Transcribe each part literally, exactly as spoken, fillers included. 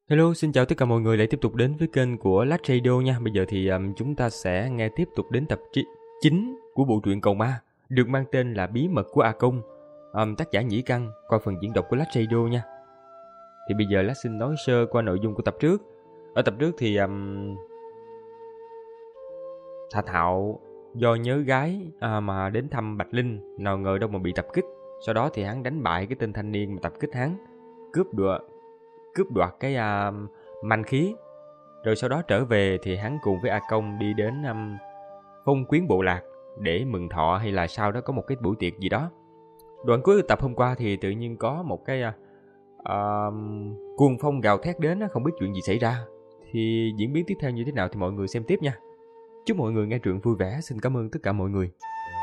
Hello, xin chào tất cả mọi người lại tiếp tục đến với kênh của Lách Radio nha. Bây giờ thì um, chúng ta sẽ nghe tiếp tục đến tập chín của bộ truyện Cầu Ma, được mang tên là Bí mật của A Công, um, tác giả Nhĩ Căn, qua phần diễn đọc của Lách Radio nha. Thì bây giờ Lách xin nói sơ qua nội dung của tập trước. Ở tập trước thì um, Thạch Hạo do nhớ gái à, mà đến thăm Bạch Linh, nào ngờ đâu mà bị tập kích. Sau đó thì hắn đánh bại cái tên thanh niên mà tập kích hắn, cướp đoạt cướp đoạt cái uh, manh khí. Rồi sau đó trở về thì hắn cùng với A Công đi đến um, phong quyến bộ lạc để mừng thọ, hay là sau đó có một cái buổi tiệc gì đó. Đoạn cuối tập hôm qua thì tự nhiên có một cái uh, uh, cuồng phong gào thét đến, không biết chuyện gì xảy ra. Thì diễn biến tiếp theo như thế nào thì mọi người xem tiếp nha. Chúc mọi người nghe truyện vui vẻ. Xin cảm ơn tất cả mọi người.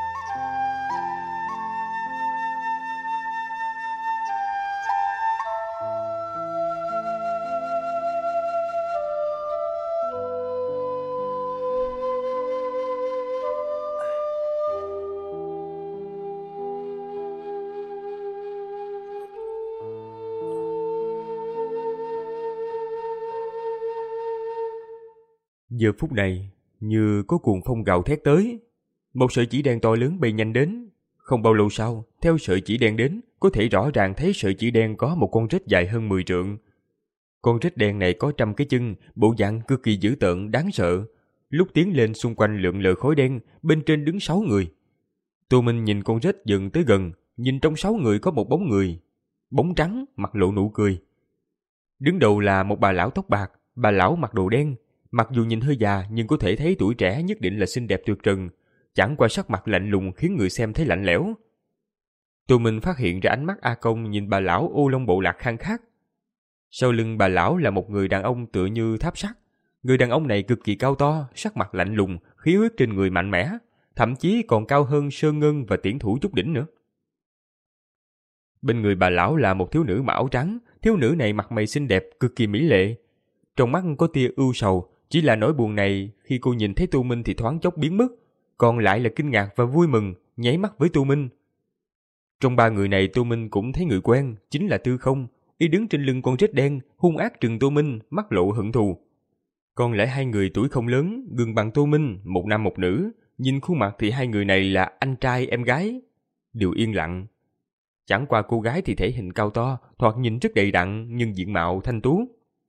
Giờ phút này, như có cuồng phong gào thét tới, một sợi chỉ đen to lớn bay nhanh đến. Không bao lâu sau, theo sợi chỉ đen đến, có thể rõ ràng thấy sợi chỉ đen có một con rết dài hơn mười trượng. Con rết đen này có trăm cái chân, bộ dạng cực kỳ dữ tợn, đáng sợ. Lúc tiến lên xung quanh lượn lờ khói đen, bên trên đứng sáu người. Tô Minh nhìn con rết dần tới gần, nhìn trong sáu người có một bóng người, bóng trắng, mặt lộ nụ cười. Đứng đầu là một bà lão tóc bạc, bà lão mặc đồ đen. Mặc dù nhìn hơi già nhưng có thể thấy tuổi trẻ nhất định là xinh đẹp tuyệt trần, chẳng qua sắc mặt lạnh lùng khiến người xem thấy lạnh lẽo. Tô Minh phát hiện ra ánh mắt A Công nhìn bà lão ô long bộ lạc khang khát. Sau lưng bà lão là một người đàn ông tựa như tháp sắt. Người đàn ông này cực kỳ cao to, sắc mặt lạnh lùng, khí huyết trên người mạnh mẽ, thậm chí còn cao hơn Sơn Ngân và Tiễn Thủ Trúc Đỉnh nữa. Bên người bà lão là một thiếu nữ mặc áo trắng. Thiếu nữ này mặt mày xinh đẹp, cực kỳ mỹ lệ. Trong mắt có tia ưu sầu. Chỉ là nỗi buồn này khi cô nhìn thấy Tô Minh thì thoáng chốc biến mất, còn lại là kinh ngạc và vui mừng, nháy mắt với Tô Minh. Trong ba người này Tô Minh cũng thấy người quen, chính là Tư Không, y đứng trên lưng con rết đen, hung ác trừng Tô Minh, mắt lộ hận thù. Còn lại hai người tuổi không lớn, gần bằng Tô Minh, một nam một nữ, nhìn khuôn mặt thì hai người này là anh trai em gái, đều yên lặng. Chẳng qua cô gái thì thể hình cao to, thoạt nhìn rất đầy đặn nhưng diện mạo thanh tú.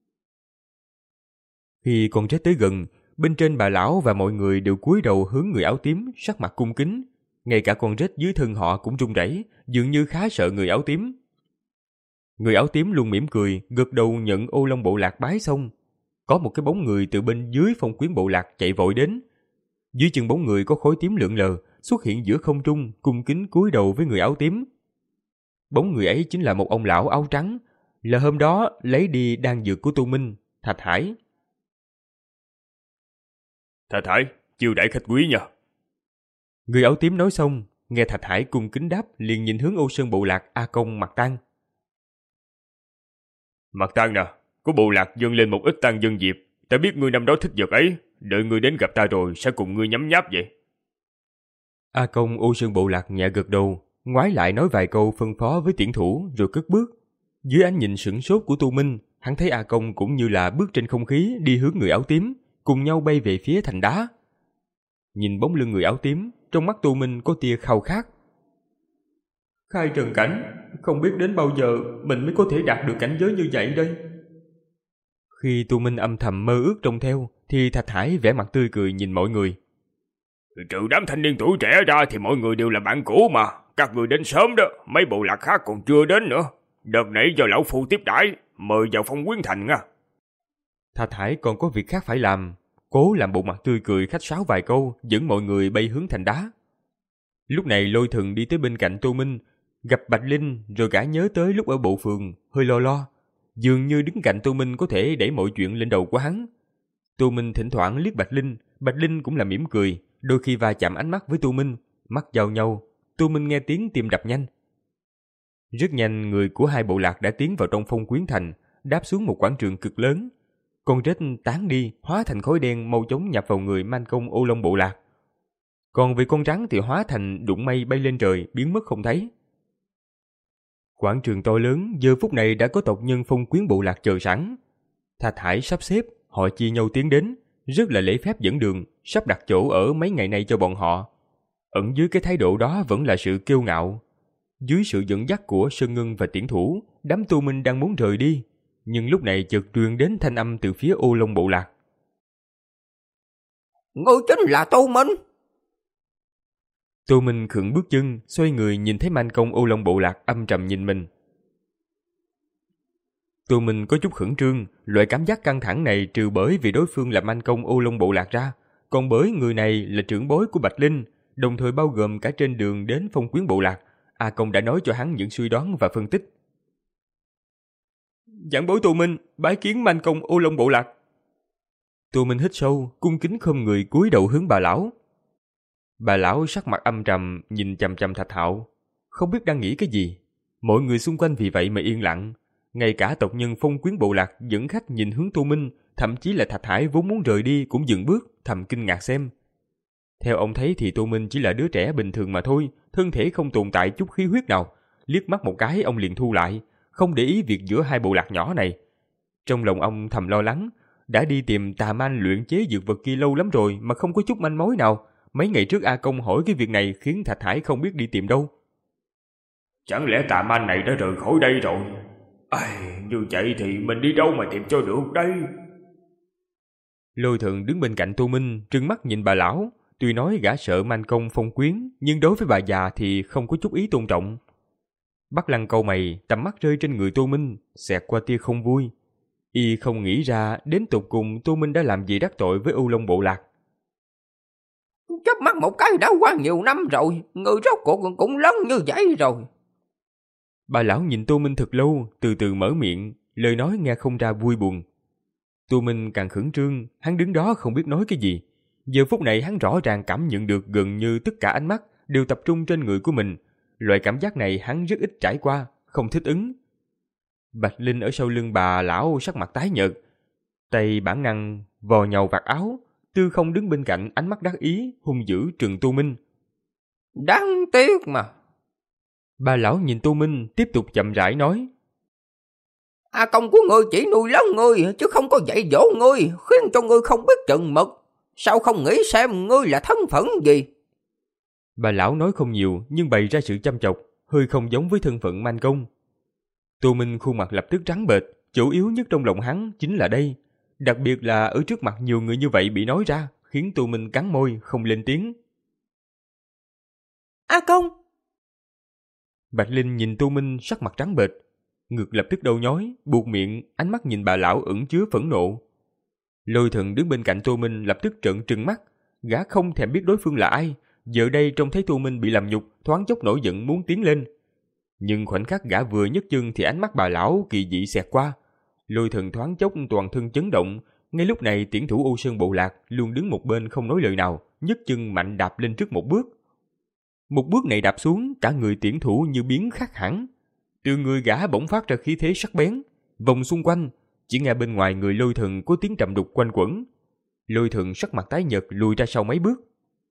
Khi con rết tới gần, bên trên bà lão và mọi người đều cúi đầu hướng người áo tím, sắc mặt cung kính. Ngay cả con rết dưới thân họ cũng run rẩy, dường như khá sợ người áo tím. Người áo tím luôn mỉm cười, gật đầu nhận ô long bộ lạc bái xong. Có một cái bóng người từ bên dưới phong quyến bộ lạc chạy vội đến. Dưới chân bóng người có khói tím lượn lờ, xuất hiện giữa không trung, cung kính cúi đầu với người áo tím. Bóng người ấy chính là một ông lão áo trắng, là hôm đó lấy đi đan dược của Tô Minh, Thạch Hải. Thạch Hải, chiêu đãi khách quý nha. Người áo tím nói xong, nghe Thạch Hải cung kính đáp, liền nhìn hướng Ô Sơn bộ lạc A Công Mặt Tăng. Mặt Tăng nè, có bộ lạc dâng lên một ít tăng dân diệp. Ta biết ngươi năm đó thích vật ấy, đợi ngươi đến gặp ta rồi sẽ cùng ngươi nhấm nháp vậy. A Công Ô Sơn bộ lạc nhẹ gật đầu, ngoái lại nói vài câu phân phó với Tiễn Thủ rồi cất bước. Dưới ánh nhìn sửng sốt của Tô Minh, hắn thấy A Công cũng như là bước trên không khí đi hướng người áo tím, cùng nhau bay về phía thành đá. Nhìn bóng lưng người áo tím, trong mắt Tô Minh có tia khao khát. Khai trần cảnh, không biết đến bao giờ mình mới có thể đạt được cảnh giới như vậy đây. Khi Tô Minh âm thầm mơ ước trông theo, thì Thạch Hải vẻ mặt tươi cười nhìn mọi người. Trừ đám thanh niên tuổi trẻ ra thì mọi người đều là bạn cũ mà. Các người đến sớm đó, mấy bộ lạc khác còn chưa đến nữa. Đợt nãy do lão phu tiếp đãi, mời vào phong quyến thành nha. Thạch Hải còn có việc khác phải làm, cố làm bộ mặt tươi cười khách sáo vài câu, dẫn mọi người bay hướng thành đá. Lúc này Lôi Thần đi tới bên cạnh Tô Minh, gặp Bạch Linh rồi gã nhớ tới lúc ở bộ phường, hơi lo lo. Dường như đứng cạnh Tô Minh có thể đẩy mọi chuyện lên đầu của hắn. Tô Minh thỉnh thoảng liếc Bạch Linh, Bạch Linh cũng là mỉm cười, đôi khi va chạm ánh mắt với Tô Minh, mắt giao nhau, Tô Minh nghe tiếng tim đập nhanh. Rất nhanh người của hai bộ lạc đã tiến vào trong phong quyến thành, đáp xuống một quảng trường cực lớn. Con rết tán đi, hóa thành khói đen mau chóng nhập vào người man công ô long bộ lạc. Còn về con rắn thì hóa thành đụng mây bay lên trời, biến mất không thấy. Quảng trường to lớn, giờ phút này đã có tộc nhân phong quyến bộ lạc chờ sẵn. Thạch Hải sắp xếp, họ chia nhau tiến đến, rất là lễ phép dẫn đường, sắp đặt chỗ ở mấy ngày nay cho bọn họ. Ẩn dưới cái thái độ đó vẫn là sự kiêu ngạo. Dưới sự dẫn dắt của Sơn Ngân và Tiễn Thủ, đám tu minh đang muốn rời đi, nhưng lúc này chợt truyền đến thanh âm từ phía Ô Long bộ lạc. Ngươi chính là Tu Minh? Tu Minh khựng bước chân, xoay người nhìn thấy Man Công Ô Long bộ lạc âm trầm nhìn mình. Tu Minh có chút khẩn trương, loại cảm giác căng thẳng này trừ bởi vì đối phương là Man Công Ô Long bộ lạc ra, còn bởi người này là trưởng bối của Bạch Linh, đồng thời bao gồm cả trên đường đến Phong Quyến bộ lạc. A Công đã nói cho hắn những suy đoán và phân tích. Giảng bối Tu Minh, bái kiến Man Công Ô Long bộ lạc. Tu Minh hít sâu, cung kính khom người cúi đầu hướng bà lão. Bà lão sắc mặt âm trầm nhìn chằm chằm Thạch Hạo, không biết đang nghĩ cái gì. Mọi người xung quanh vì vậy mà yên lặng, ngay cả tộc nhân Phong Quyến bộ lạc dẫn khách nhìn hướng Tu Minh, thậm chí là Thạch Hải vốn muốn rời đi cũng dừng bước, thầm kinh ngạc xem. Theo ông thấy thì Tu Minh chỉ là đứa trẻ bình thường mà thôi, thân thể không tồn tại chút khí huyết nào. Liếc mắt một cái ông liền thu lại, không để ý việc giữa hai bộ lạc nhỏ này. Trong lòng ông thầm lo lắng, đã đi tìm Tà Man luyện chế dược vật kia lâu lắm rồi mà không có chút manh mối nào. Mấy ngày trước A Công hỏi cái việc này khiến Thạch Hải không biết đi tìm đâu. Chẳng lẽ Tà Man này đã rời khỏi đây rồi? Ai, như vậy thì mình đi đâu mà tìm cho được đây? Lôi Thần đứng bên cạnh Tu Minh, trừng mắt nhìn bà lão. Tuy nói gã sợ Man Công Phong Quyến, nhưng đối với bà già thì không có chút ý tôn trọng. Bắc Lăng cau mày, tầm mắt rơi trên người Tu Minh, xẹt qua tia không vui. Y không nghĩ ra đến tột cùng Tu Minh đã làm gì đắc tội với U Long bộ lạc. Chớp mắt một cái đã qua nhiều năm rồi, người rốt cuộc cũng lớn như vậy rồi. Bà lão nhìn Tu Minh thật lâu, từ từ mở miệng, lời nói nghe không ra vui buồn. Tu Minh càng khẩn trương, hắn đứng đó không biết nói cái gì. Giờ phút này hắn rõ ràng cảm nhận được gần như tất cả ánh mắt đều tập trung trên người của mình. Loại cảm giác này hắn rất ít trải qua, không thích ứng. Bạch Linh ở sau lưng bà lão sắc mặt tái nhợt, tay bản năng vò nhàu vạt áo. Tư Không đứng bên cạnh, ánh mắt đắc ý, hung dữ trừng Tu Minh. Đáng tiếc mà. Bà lão nhìn Tu Minh, tiếp tục chậm rãi nói. A Công của ngươi chỉ nuôi lớn ngươi, chứ không có dạy dỗ ngươi, khiến cho ngươi không biết chừng mực. Sao không nghĩ xem ngươi là thân phận gì? Bà lão nói không nhiều, nhưng bày ra sự chăm chọc, hơi không giống với thân phận Man Công. Tu Minh khuôn mặt lập tức trắng bệch, chủ yếu nhất trong lòng hắn chính là đây. Đặc biệt là ở trước mặt nhiều người như vậy bị nói ra, khiến Tu Minh cắn môi, không lên tiếng. A Công! Bạch Linh nhìn Tu Minh sắc mặt trắng bệch, ngực lập tức đau nhói, buột miệng, ánh mắt nhìn bà lão ẩn chứa phẫn nộ. Lôi Thần đứng bên cạnh Tu Minh lập tức trợn trừng mắt, gã không thèm biết đối phương là ai, giờ đây trông thấy Tu Minh bị làm nhục, thoáng chốc nổi giận muốn tiến lên. Nhưng khoảnh khắc gã vừa nhấc chân thì ánh mắt bà lão kỳ dị xẹt qua. Lôi Thần thoáng chốc toàn thân chấn động, ngay lúc này Tiễn Thủ Ô Sơn bộ lạc luôn đứng một bên không nói lời nào, nhấc chân mạnh đạp lên trước một bước. Một bước này đạp xuống, cả người Tiễn Thủ như biến khác hẳn. Từ người gã bỗng phát ra khí thế sắc bén, vòng xung quanh, chỉ nghe bên ngoài người Lôi Thần có tiếng trầm đục quanh quẩn. Lôi Thần sắc mặt tái nhợt lùi ra sau mấy bước.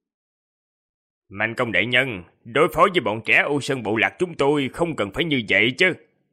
Man Công đại nhân, đối phó với bọn trẻ Ô Sơn bộ lạc chúng tôi không cần phải như vậy chứ.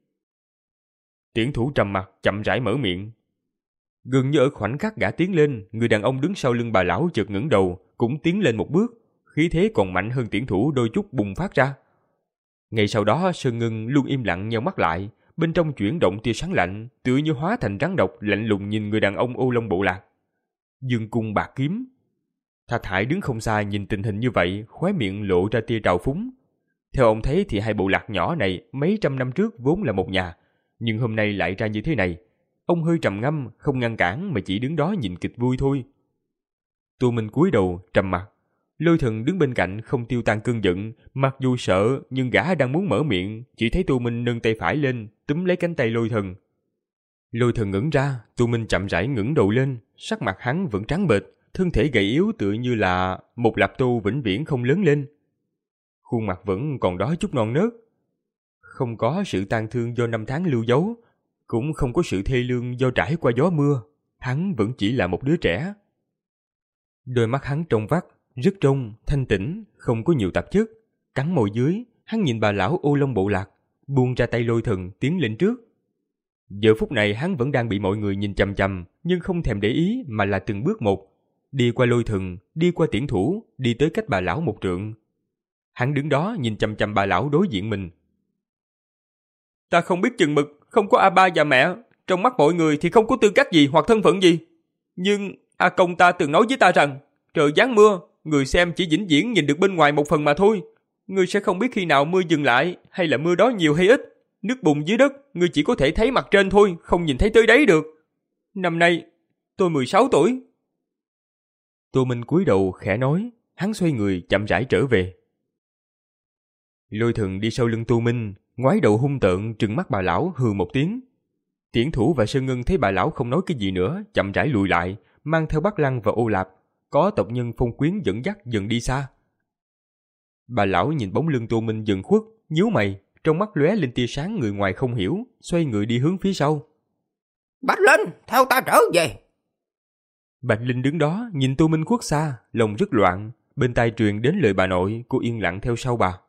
Tiễn Thủ trầm mặt chậm rãi mở miệng. Gần như ở khoảnh khắc gã tiến lên, người đàn ông đứng sau lưng bà lão chợt ngẩng đầu, cũng tiến lên một bước, khí thế còn mạnh hơn Tiễn Thủ đôi chút bùng phát ra. Ngay sau đó Sơn Ngân luôn im lặng nheo mắt lại, bên trong chuyển động tia sáng lạnh, tựa như hóa thành rắn độc lạnh lùng nhìn người đàn ông Ô Long bộ lạc. Dương cung bạc kiếm. Thạch Hải đứng không xa nhìn tình hình như vậy, khóe miệng lộ ra tia trào phúng. Theo ông thấy thì hai bộ lạc nhỏ này mấy trăm năm trước vốn là một nhà, nhưng hôm nay lại ra như thế này. Ông hơi trầm ngâm, không ngăn cản mà chỉ đứng đó nhìn kịch vui thôi. Tu Minh cúi đầu trầm mặt. Lôi Thần đứng bên cạnh không tiêu tan cơn giận, mặc dù sợ nhưng gã đang muốn mở miệng, chỉ thấy Tu Minh nâng tay phải lên, túm lấy cánh tay Lôi Thần. Lôi Thần ngẩng ra, Tu Minh chậm rãi ngẩng đầu lên, sắc mặt hắn vẫn trắng bệch, thân thể gầy yếu tựa như là một lạp tu vĩnh viễn không lớn lên. Khuôn mặt vẫn còn đó chút non nớt, không có sự tang thương do năm tháng lưu dấu, cũng không có sự thê lương do trải qua gió mưa, hắn vẫn chỉ là một đứa trẻ. Đôi mắt hắn trong vắt, rất trong, thanh tĩnh, không có nhiều tạp chất. Cắn môi dưới, hắn nhìn bà lão Ô Long bộ lạc, buông ra tay Lôi Thần tiến lên trước. Giờ phút này hắn vẫn đang bị mọi người nhìn chằm chằm, nhưng không thèm để ý mà là từng bước một. Đi qua Lôi Thần, đi qua Tiễn Thủ, đi tới cách bà lão một trượng. Hắn đứng đó nhìn chằm chằm bà lão đối diện mình. Ta không biết chừng mực, không có A ba và mẹ, trong mắt mọi người thì không có tư cách gì hoặc thân phận gì. Nhưng A Công ta từng nói với ta rằng, trời giáng mưa, người xem chỉ vĩnh viễn nhìn được bên ngoài một phần mà thôi. Ngươi sẽ không biết khi nào mưa dừng lại, hay là mưa đó nhiều hay ít. Nước bùn dưới đất, ngươi chỉ có thể thấy mặt trên thôi, không nhìn thấy tới đáy được. Năm nay, tôi mười sáu tuổi. Tô Minh cúi đầu khẽ nói, hắn xoay người chậm rãi trở về. Lôi Thần đi sau lưng Tô Minh, ngoái đầu hung tợn trừng mắt bà lão hừ một tiếng. Tiễn Thủ và Sơn Ngân thấy bà lão không nói cái gì nữa, chậm rãi lùi lại, mang theo Bắc Lăng và Ô Lạp, có tộc nhân Phong Quyến dẫn dắt dần đi xa. Bà lão nhìn bóng lưng Tô Minh dần khuất, nhíu mày, trong mắt lóe lên tia sáng người ngoài không hiểu, xoay người đi hướng phía sau. Bạch Linh, theo ta trở về. Bạch Linh đứng đó nhìn Tô Minh khuất xa, lòng rất loạn, bên tai truyền đến lời bà nội, cô yên lặng theo sau bà.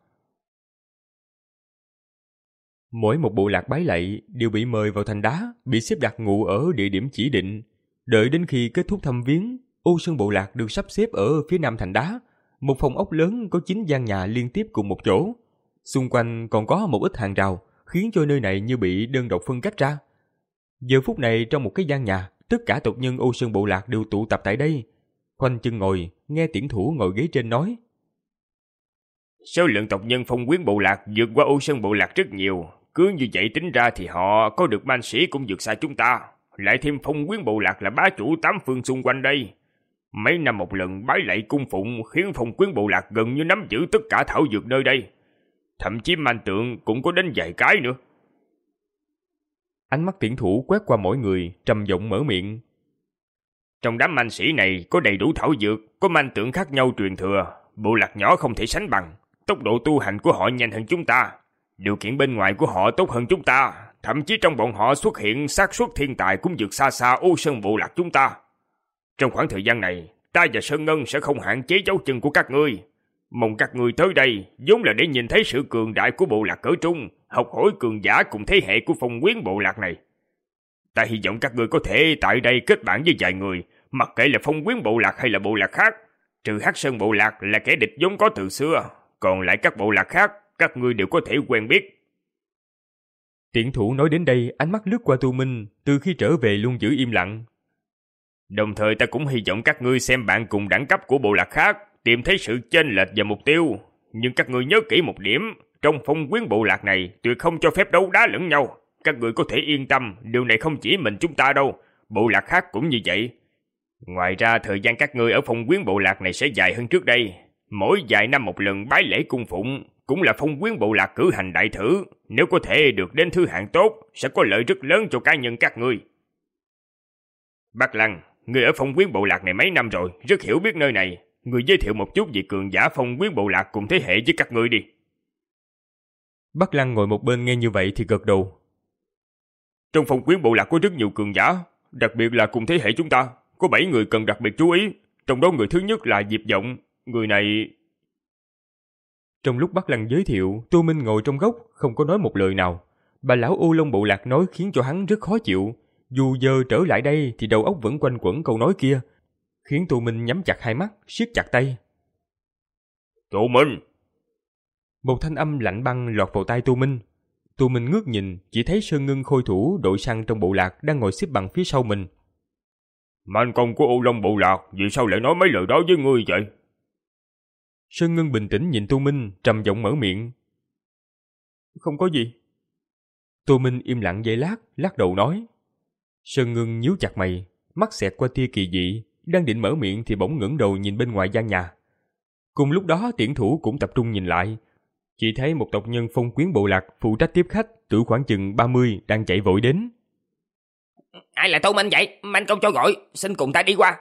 Mỗi một bộ lạc bái lạy đều bị mời vào thành đá, bị xếp đặt ngụ ở địa điểm chỉ định. Đợi đến khi kết thúc thăm viếng, Ô Sơn bộ lạc được sắp xếp ở phía nam thành đá, một phòng ốc lớn có chín gian nhà liên tiếp cùng một chỗ. Xung quanh còn có một ít hàng rào, khiến cho nơi này như bị đơn độc phân cách ra. Giờ phút này trong một cái gian nhà, tất cả tộc nhân Ô Sơn bộ lạc đều tụ tập tại đây. Khoanh chân ngồi, nghe Tiễn Thủ ngồi ghế trên nói. Số lượng tộc nhân Phong Quyến bộ lạc vượt qua Ô Sơn bộ lạc rất nhiều. Cứ như vậy tính ra thì họ có được man sĩ cũng vượt xa chúng ta. Lại thêm Phong Quyến bộ lạc là bá chủ tám phương xung quanh đây. Mấy năm một lần bái lạy cung phụng khiến Phong Quyến bộ lạc gần như nắm giữ tất cả thảo dược nơi đây. Thậm chí man tượng cũng có đến vài cái nữa. Ánh mắt Tiễn Thủ quét qua mỗi người, trầm giọng mở miệng. Trong đám man sĩ này có đầy đủ thảo dược, có man tượng khác nhau truyền thừa. Bộ lạc nhỏ không thể sánh bằng. Tốc độ tu hành của họ nhanh hơn chúng ta. Điều kiện bên ngoài của họ tốt hơn chúng ta. Thậm chí trong bọn họ xuất hiện xác suất thiên tài cũng vượt xa xa Ô Sơn bộ lạc chúng ta. Trong khoảng thời gian này, ta và Sơn Ngân sẽ không hạn chế dấu chân của các ngươi. Mong các ngươi tới đây vốn là để nhìn thấy sự cường đại của bộ lạc cỡ trung, học hỏi cường giả cùng thế hệ của Phong Quyến bộ lạc này. Ta hy vọng các ngươi có thể tại đây kết bạn với vài người, mặc kệ là Phong Quyến bộ lạc hay là bộ lạc khác. Trừ Hắc Sơn bộ lạc là kẻ địch vốn có từ xưa, còn lại các bộ lạc khác, các ngươi đều có thể quen biết. Tiễn Thủ nói đến đây, ánh mắt lướt qua Tô Minh, từ khi trở về luôn giữ im lặng. Đồng thời ta cũng hy vọng các ngươi xem bạn cùng đẳng cấp của bộ lạc khác, tìm thấy sự chênh lệch và mục tiêu. Nhưng các ngươi nhớ kỹ một điểm, trong Phong Quyến bộ lạc này tuyệt không cho phép đấu đá lẫn nhau. Các ngươi có thể yên tâm, điều này không chỉ mình chúng ta đâu, bộ lạc khác cũng như vậy. Ngoài ra, thời gian các ngươi ở Phong Quyến bộ lạc này sẽ dài hơn trước đây. Mỗi vài năm một lần bái lễ cung phụng, cũng là Phong Quyến bộ lạc cử hành đại thử. Nếu có thể được đến thứ hạng tốt, sẽ có lợi rất lớn cho cá nhân các ngươi. Bắc Lăng, ngươi ở Phong Quyến bộ lạc này mấy năm rồi, rất hiểu biết nơi này. Ngươi giới thiệu một chút về cường giả Phong Quyến bộ lạc cùng thế hệ với các ngươi đi. Bắc Lăng ngồi một bên nghe như vậy thì gật đầu. Trong Phong Quyến bộ lạc có rất nhiều cường giả, đặc biệt là cùng thế hệ chúng ta. Có bảy người cần đặc biệt chú ý, trong đó người thứ nhất là Diệp Vọng. Người này... Trong lúc Bắc Lăng giới thiệu, Tô Minh ngồi trong góc, không có nói một lời nào. Bà lão Ô Long bộ lạc nói khiến cho hắn rất khó chịu. Dù giờ trở lại đây thì đầu óc vẫn quanh quẩn câu nói kia, khiến Tô Minh nhắm chặt hai mắt, siết chặt tay. Tô Minh! Một thanh âm lạnh băng lọt vào tai Tô Minh. Tô Minh ngước nhìn, chỉ thấy Sơn Ngân khôi thủ đội săn trong bộ lạc đang ngồi xếp bằng phía sau mình. Man công của Ô Long bộ lạc, vì sao lại nói mấy lời đó với ngươi vậy? Sơn Ngân bình tĩnh nhìn Tô Minh, trầm giọng mở miệng. Không có gì. Tô Minh im lặng giây lát, lắc đầu nói. Sơn Ngân nhíu chặt mày, mắt xẹt qua tia kỳ dị, đang định mở miệng thì bỗng ngẩng đầu nhìn bên ngoài gian nhà. Cùng lúc đó Tiễn Thủ cũng tập trung nhìn lại, chỉ thấy một tộc nhân Phong Quyến bộ lạc phụ trách tiếp khách, tuổi khoảng chừng ba mươi đang chạy vội đến. Ai là Tô Minh vậy? Man công cho gọi, xin cùng ta đi qua.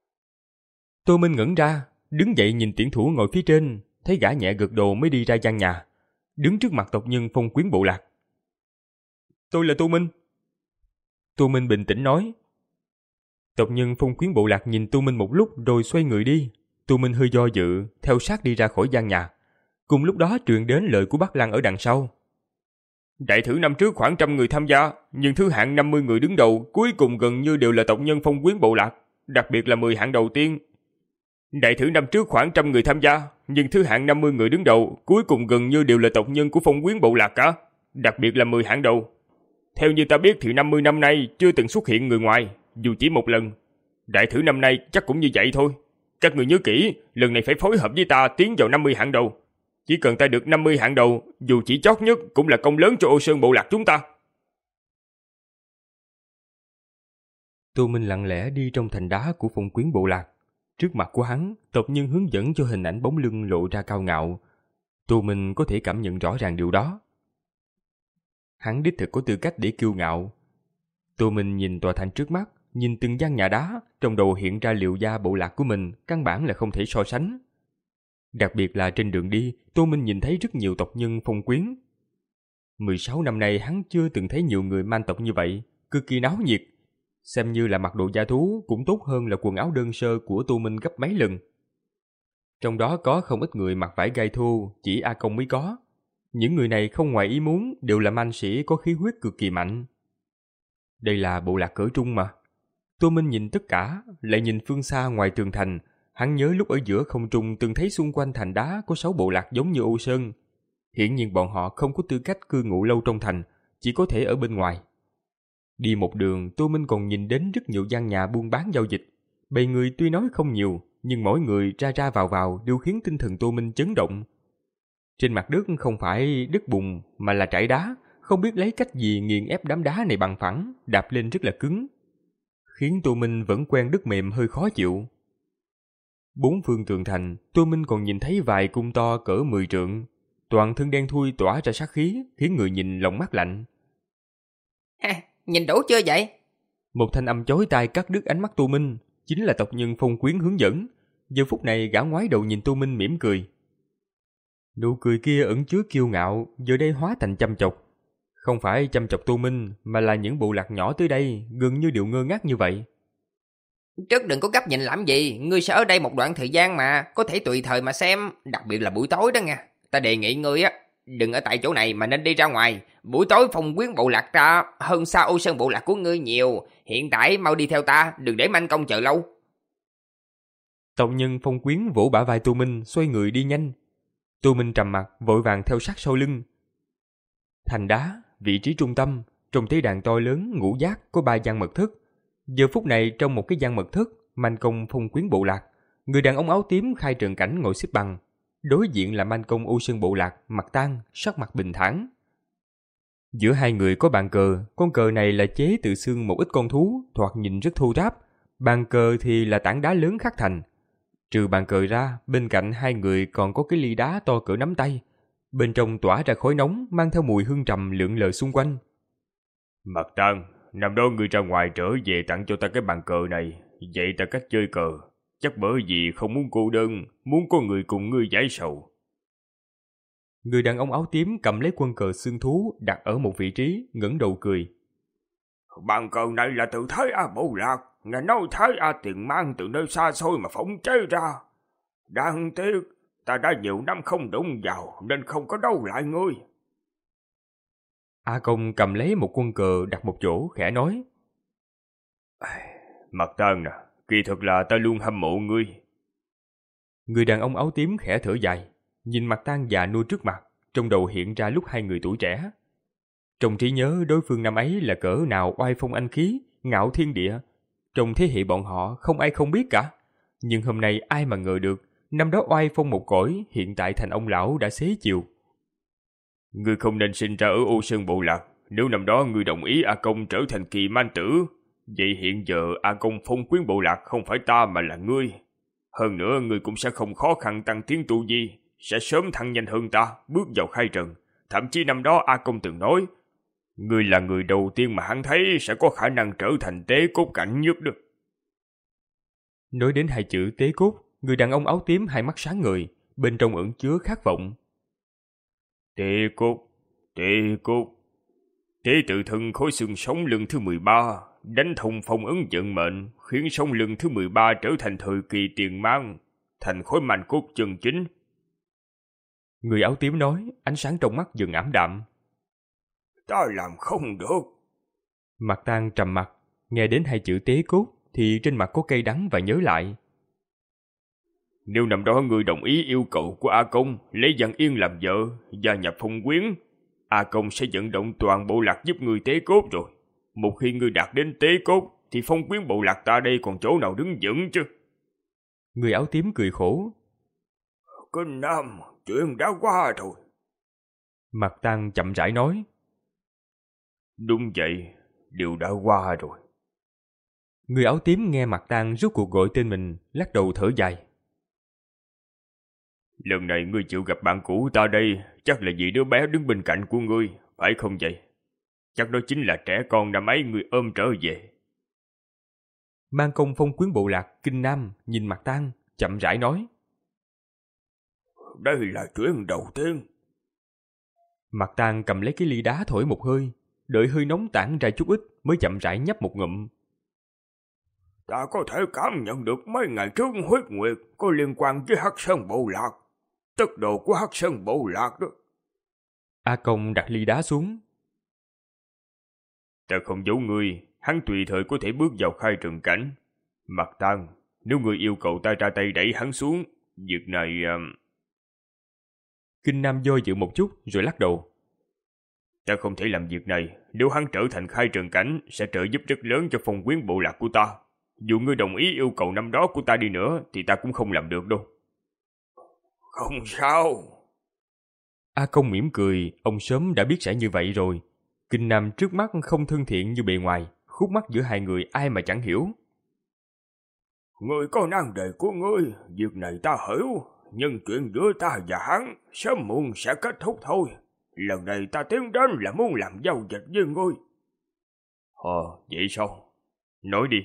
Tô Minh ngẩn ra, đứng dậy nhìn Tiễn Thủ ngồi phía trên, thấy gã nhẹ gật đầu mới đi ra gian nhà, đứng trước mặt tộc nhân Phong Quyến bộ lạc. Tôi là Tô Minh. Tô Minh bình tĩnh nói. Tộc nhân Phong Quyến bộ lạc nhìn Tô Minh một lúc rồi xoay người đi. Tô Minh hơi do dự, theo sát đi ra khỏi gian nhà. Cùng lúc đó truyền đến lời của Bắc Lăng ở đằng sau. Đại thử năm trước khoảng trăm người tham gia, nhưng thứ hạng năm mươi người đứng đầu cuối cùng gần như đều là tộc nhân Phong Quyến bộ lạc, đặc biệt là mười hạng đầu tiên. Đại thử năm trước khoảng trăm người tham gia, nhưng thứ hạng năm mươi người đứng đầu cuối cùng gần như đều là tộc nhân của Phong Quyến bộ lạc cả, đặc biệt là mười hạng đầu. Theo như ta biết thì năm mươi năm nay chưa từng xuất hiện người ngoài, dù chỉ một lần. Đại thử năm nay chắc cũng như vậy thôi. Các người nhớ kỹ, lần này phải phối hợp với ta tiến vào năm mươi hạng đầu. Chỉ cần ta được năm mươi hạng đầu, dù chỉ chót nhất cũng là công lớn cho Ô Sơn bộ lạc chúng ta. Tô Minh lặng lẽ đi trong thành đá của Phong Quyến bộ lạc. Trước mặt của hắn, tộc nhân hướng dẫn cho hình ảnh bóng lưng lộ ra cao ngạo. Tô Minh có thể cảm nhận rõ ràng điều đó. Hắn đích thực có tư cách để kiêu ngạo. Tô Minh nhìn tòa thành trước mắt, nhìn từng gian nhà đá, trong đầu hiện ra Liệu Gia bộ lạc của mình, căn bản là không thể so sánh. Đặc biệt là trên đường đi, Tô Minh nhìn thấy rất nhiều tộc nhân Phong Quyến. mười sáu năm nay hắn chưa từng thấy nhiều người man tộc như vậy, cực kỳ náo nhiệt. Xem như là mặc đồ gia thú cũng tốt hơn là quần áo đơn sơ của Tô Minh gấp mấy lần. Trong đó có không ít người mặc vải gai thô, chỉ A Công mới có. Những người này không ngoài ý muốn đều là man sĩ có khí huyết cực kỳ mạnh. Đây là bộ lạc cỡ trung mà. Tô Minh nhìn tất cả, lại nhìn phương xa ngoài tường thành. Hắn nhớ lúc ở giữa không trung từng thấy xung quanh thành đá có sáu bộ lạc giống như Ô Sơn. Hiển nhiên bọn họ không có tư cách cư ngụ lâu trong thành, chỉ có thể ở bên ngoài. Đi một đường, Tô Minh còn nhìn đến rất nhiều gian nhà buôn bán giao dịch. Bầy người tuy nói không nhiều, nhưng mỗi người ra ra vào vào đều khiến tinh thần Tô Minh chấn động. Trên mặt đất không phải đất bùn mà là trải đá, không biết lấy cách gì nghiền ép đám đá này bằng phẳng, đạp lên rất là cứng, khiến Tô Minh vẫn quen đất mềm hơi khó chịu. Bốn phương tường thành, Tô Minh còn nhìn thấy vài cung to cỡ mười trượng, toàn thân đen thui tỏa ra sát khí, khiến người nhìn lòng mắt lạnh. Ha, nhìn đủ chưa vậy? Một thanh âm chói tai cắt đứt ánh mắt Tô Minh, chính là tộc nhân Phong Quyến hướng dẫn. Giờ phút này gã ngoái đầu nhìn Tô Minh mỉm cười. Nụ cười kia ẩn chứa kiêu ngạo, giờ đây hóa thành chăm chọc. Không phải chăm chọc Tô Minh, mà là những bộ lạc nhỏ tới đây, gần như đều ngơ ngác như vậy. Trước đừng có gấp nhìn làm gì, ngươi sẽ ở đây một đoạn thời gian mà, có thể tùy thời mà xem, đặc biệt là buổi tối đó nha. Ta đề nghị ngươi á, đừng ở tại chỗ này mà nên đi ra ngoài. Buổi tối Phong Quyến bộ lạc ra hơn xa Ô Sơn bộ lạc của ngươi nhiều. Hiện tại mau đi theo ta, đừng để Manh Công chờ lâu. Tộc nhân Phong Quyến vỗ bả vai Tô Minh, xoay người đi nhanh. Tô Minh trầm mặt, vội vàng theo sát sau lưng. Thành đá, vị trí trung tâm, trong tế đàn to lớn ngũ giác có ba gian mật thất. Giờ phút này trong một cái gian mật thất, Manh Công Phong Quyến bộ lạc, người đàn ông áo tím khai trận cảnh ngồi xếp bằng. Đối diện là Manh Công Ô Sơn bộ lạc, mặt tang, sắc mặt bình thản. Giữa hai người có bàn cờ, con cờ này là chế từ xương một ít con thú, thoạt nhìn rất thô ráp. Bàn cờ thì là tảng đá lớn khắc thành. Trừ bàn cờ ra, bên cạnh hai người còn có cái ly đá to cỡ nắm tay. Bên trong tỏa ra khói nóng, mang theo mùi hương trầm lượn lờ xung quanh. Mặt Tăng, năm đó ngươi ra ngoài trở về tặng cho ta cái bàn cờ này, dạy ta cách chơi cờ. Chắc bởi vì không muốn cô đơn, muốn có người cùng ngươi giải sầu. Người đàn ông áo tím cầm lấy quân cờ xương thú đặt ở một vị trí, ngẩng đầu cười. Bàn cờ này là từ Thái A bộ lạc, nghe nói Thái A tiền mang từ nơi xa xôi mà phóng chế ra. Đáng tiếc, ta đã nhiều năm không đụng vào nên không có đấu lại ngươi. A Công cầm lấy một quân cờ đặt một chỗ, khẽ nói. Mặt Tăng nè, kỳ thực là ta luôn hâm mộ ngươi. Người đàn ông áo tím khẽ thở dài, nhìn Mặt Tang già nua trước mặt, trong đầu hiện ra lúc hai người tuổi trẻ. Trong trí nhớ đối phương năm ấy là cỡ nào oai phong anh khí, ngạo thiên địa. Trong thế hệ bọn họ không ai không biết cả. Nhưng hôm nay ai mà ngờ được, năm đó oai phong một cõi, hiện tại thành ông lão đã xế chiều. Ngươi không nên sinh ra ở Ô Sơn bộ lạc. Nếu năm đó ngươi đồng ý A Công trở thành kỳ man tử, vậy hiện giờ A Công Phong Quyến bộ lạc không phải ta mà là ngươi. Hơn nữa ngươi cũng sẽ không khó khăn tăng tiến tu vi, sẽ sớm thăng nhanh hơn ta, bước vào khai trần. Thậm chí năm đó A Công từng nói, ngươi là người đầu tiên mà hắn thấy sẽ có khả năng trở thành tế cốt cảnh nhất được. Nói đến hai chữ tế cốt, người đàn ông áo tím hai mắt sáng ngời, bên trong ẩn chứa khát vọng. Tế cốt, tế cốt. Tế tự thân khối xương sống lưng thứ mười ba, đánh thông phong ấn vận mệnh, khiến sống lưng thứ mười ba trở thành thời kỳ tiền mang, thành khối manh cốt chân chính. Người áo tím nói, ánh sáng trong mắt dần ảm đạm. Ta làm không được. Mạc Tang trầm mặt, nghe đến hai chữ tế cốt thì trên mặt có cay đắng và nhớ lại. Nếu năm đó ngươi đồng ý yêu cầu của A Công lấy Văn Yên làm vợ, gia nhập Phong Quyến, A Công sẽ vận động toàn bộ lạc giúp ngươi tế cốt rồi. Một khi ngươi đạt đến tế cốt thì Phong Quyến bộ lạc ta đây còn chỗ nào đứng vững chứ? Người áo tím cười khổ. Kinh Nam, chuyện đã qua rồi. Mạc Tang chậm rãi nói. Đúng vậy, điều đã qua rồi. Người áo tím nghe Mạc Tang rốt cuộc gọi tên mình, lắc đầu thở dài. Lần này ngươi chịu gặp bạn cũ ta đây, chắc là vì đứa bé đứng bên cạnh của ngươi, phải không vậy? Chắc đó chính là trẻ con năm ấy ngươi ôm trở về. Mang công Phong Quyến bộ lạc Kinh Nam nhìn Mạc Tang, chậm rãi nói. Đây là chuyện đầu tiên. Mạc Tang cầm lấy cái ly đá thổi một hơi, đợi hơi nóng tản ra chút ít mới chậm rãi nhấp một ngụm. Ta có thể cảm nhận được mấy ngày trước huyết nguyệt có liên quan với Hắc Sơn bộ lạc, tức đồ của Hắc Sơn bộ lạc đó. A Công đặt ly đá xuống. Ta không giấu ngươi, hắn tùy thời có thể bước vào khai trường cảnh. Mạc Tang, nếu ngươi yêu cầu ta ra tay đẩy hắn xuống, việc này... Uh... Kinh Nam do dự một chút rồi lắc đầu. Ta không thể làm việc này, nếu hắn trở thành khai trường cảnh sẽ trợ giúp rất lớn cho Phong Quyến bộ lạc của ta. Dù ngươi đồng ý yêu cầu năm đó của ta đi nữa thì ta cũng không làm được đâu. Không sao. A Công mỉm cười, ông sớm đã biết sẽ như vậy rồi. Kinh Nam trước mắt không thân thiện như bề ngoài, khúc mắc giữa hai người ai mà chẳng hiểu. Ngươi có nan đề của ngươi, việc này ta hiểu, nhưng chuyện giữa ta và hắn sớm muộn sẽ kết thúc thôi. Lần này ta tiến đến là muốn làm giao dịch với ngươi. Ờ, vậy sao? Nói đi.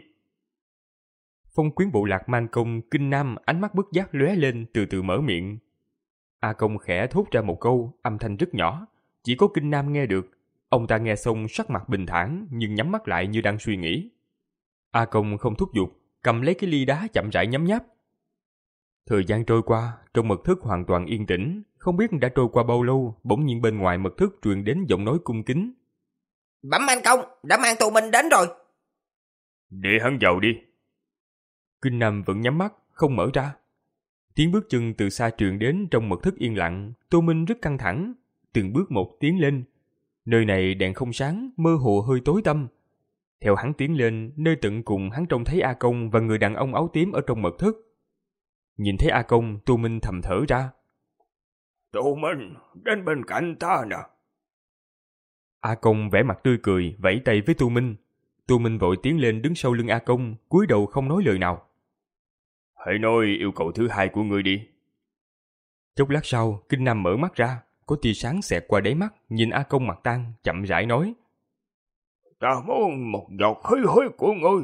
Phong Quyến bộ lạc Man Công Kinh Nam ánh mắt bất giác lóe lên, từ từ mở miệng. A Công khẽ thốt ra một câu, âm thanh rất nhỏ, chỉ có Kinh Nam nghe được. Ông ta nghe xong sắc mặt bình thản nhưng nhắm mắt lại như đang suy nghĩ. A Công không thúc giục, cầm lấy cái ly đá chậm rãi nhấm nháp. Thời gian trôi qua, trong mật thất hoàn toàn yên tĩnh, không biết đã trôi qua bao lâu, bỗng nhiên bên ngoài mật thất truyền đến giọng nói cung kính. Bẩm Man Công, đã mang tù binh đến rồi. Để hắn vào đi. Kinh Nam vẫn nhắm mắt, không mở ra. Tiếng bước chân từ xa truyền đến trong mật thất yên lặng, Tô Minh rất căng thẳng, từng bước một tiến lên. Nơi này đèn không sáng, mơ hồ hơi tối tăm. Theo hắn tiến lên, nơi tận cùng hắn trông thấy A Công và người đàn ông áo tím ở trong mật thất. Nhìn thấy A Công, Tô Minh thầm thở ra. Tô Minh, đến bên cạnh ta nè. A Công vẻ mặt tươi cười, vẫy tay với Tô Minh. Tô Minh vội tiến lên đứng sau lưng A Công, cúi đầu không nói lời nào. Hãy nói yêu cầu thứ hai của ngươi đi. Chốc lát sau, Kinh Nam mở mắt ra, có tia sáng xẹt qua đáy mắt, nhìn A Công Mạc Tang, chậm rãi nói. Ta muốn một giọt khí huyết của ngươi.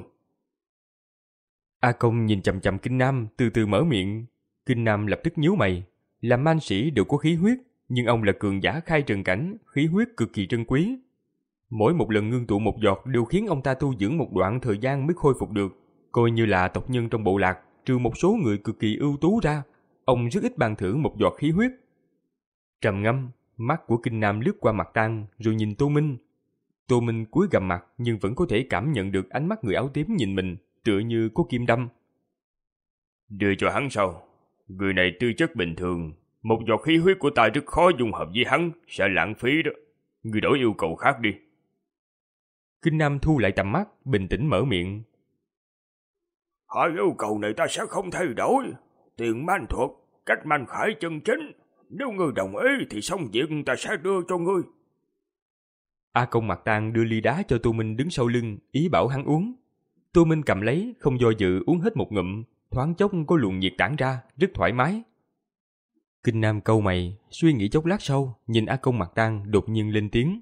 A Công nhìn chằm chằm Kinh Nam, từ từ mở miệng. Kinh Nam lập tức nhíu mày. Làm man sĩ đều có khí huyết, nhưng ông là cường giả khai trần cảnh, khí huyết cực kỳ trân quý. Mỗi một lần ngưng tụ một giọt đều khiến ông ta tu dưỡng một đoạn thời gian mới khôi phục được. Coi như là tộc nhân trong bộ lạc, trừ một số người cực kỳ ưu tú ra, ông rất ít ban thưởng một giọt khí huyết. Trầm ngâm, mắt của Kinh Nam lướt qua Mạc Tang rồi nhìn Tô Minh. Tô Minh cúi gằm mặt nhưng vẫn có thể cảm nhận được ánh mắt người áo tím nhìn mình, tựa như có kim đâm. Đưa cho hắn sao? Người này tư chất bình thường, một giọt khí huyết của ta rất khó dung hợp với hắn, sẽ lãng phí đó. Người đổi yêu cầu khác đi. Kinh Nam thu lại tầm mắt, bình tĩnh mở miệng. Hai yêu cầu này ta sẽ không thay đổi. Tiền man thuật, cách man khải chân chính. Nếu ngươi đồng ý thì xong việc ta sẽ đưa cho ngươi. A Công Mạc Tang đưa ly đá cho Tô Minh đứng sau lưng, ý bảo hắn uống. Tô Minh cầm lấy, không do dự uống hết một ngụm, thoáng chốc có luồng nhiệt tản ra, rất thoải mái. Kinh Nam cau mày, suy nghĩ chốc lát sau, nhìn A Công Mạc Tang đột nhiên lên tiếng.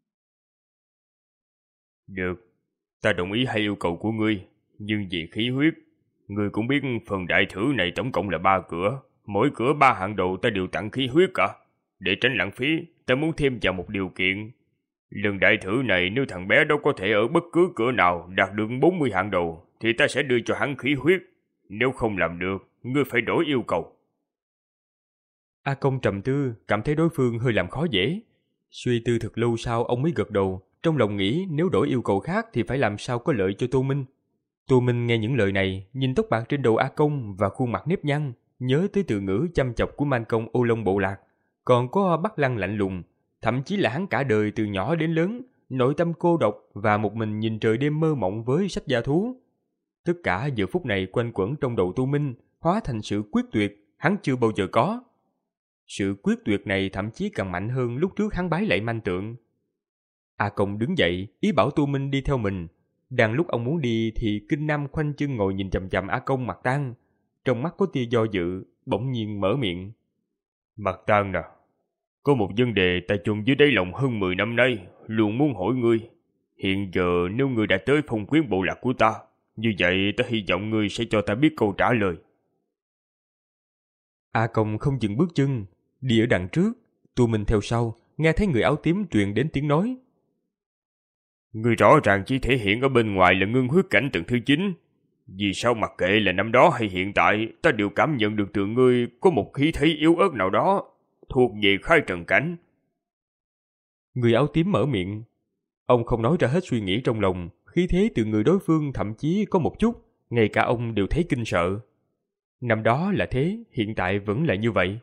Được, ta đồng ý hai yêu cầu của ngươi, nhưng vì khí huyết, ngươi cũng biết phần đại thử này tổng cộng là ba cửa, mỗi cửa ba hạng đầu ta đều tặng khí huyết cả. Để tránh lãng phí, ta muốn thêm vào một điều kiện. Lần đại thử này nếu thằng bé đó có thể ở bất cứ cửa nào đạt được bốn mươi hạng đầu, thì ta sẽ đưa cho hắn khí huyết. Nếu không làm được, ngươi phải đổi yêu cầu. A Công trầm tư, cảm thấy đối phương hơi làm khó dễ. Suy tư thật lâu sau ông mới gật đầu, trong lòng nghĩ nếu đổi yêu cầu khác thì phải làm sao có lợi cho Tô Minh. Tô Minh nghe những lời này, nhìn tóc bạc trên đầu A Công và khuôn mặt nếp nhăn, nhớ tới từ ngữ chăm chọc của man công Ô Long Bộ Lạc, còn có Bắc Lăng lạnh lùng, thậm chí là hắn cả đời từ nhỏ đến lớn, nội tâm cô độc và một mình nhìn trời đêm mơ mộng với sách gia thú. Tất cả giờ phút này quanh quẩn trong đầu Tô Minh, hóa thành sự quyết tuyệt hắn chưa bao giờ có. Sự quyết tuyệt này thậm chí càng mạnh hơn lúc trước hắn bái lạy manh tượng. A Công đứng dậy, ý bảo Tô Minh đi theo mình. Đang lúc ông muốn đi thì Kinh Nam khoanh chân ngồi nhìn chằm chằm A Công mặt tang, trong mắt có tia do dự, bỗng nhiên mở miệng. Mặt tang nè, có một vấn đề ta chôn dưới đáy lòng hơn mười năm nay, luôn muốn hỏi ngươi. Hiện giờ nếu ngươi đã tới phong quyến bộ lạc của ta, như vậy ta hy vọng ngươi sẽ cho ta biết câu trả lời. A Công không dừng bước chân, đi ở đằng trước, Tô Minh theo sau, nghe thấy người áo tím truyền đến tiếng nói. Ngươi rõ ràng chỉ thể hiện ở bên ngoài là ngưng huyết cảnh tầng thứ chín. Vì sao mặc kệ là năm đó hay hiện tại, ta đều cảm nhận được từ ngươi có một khí thế yếu ớt nào đó, thuộc về khai trần cảnh. Người áo tím mở miệng. Ông không nói ra hết suy nghĩ trong lòng, khí thế từ người đối phương thậm chí có một chút, ngay cả ông đều thấy kinh sợ. Năm đó là thế, hiện tại vẫn là như vậy.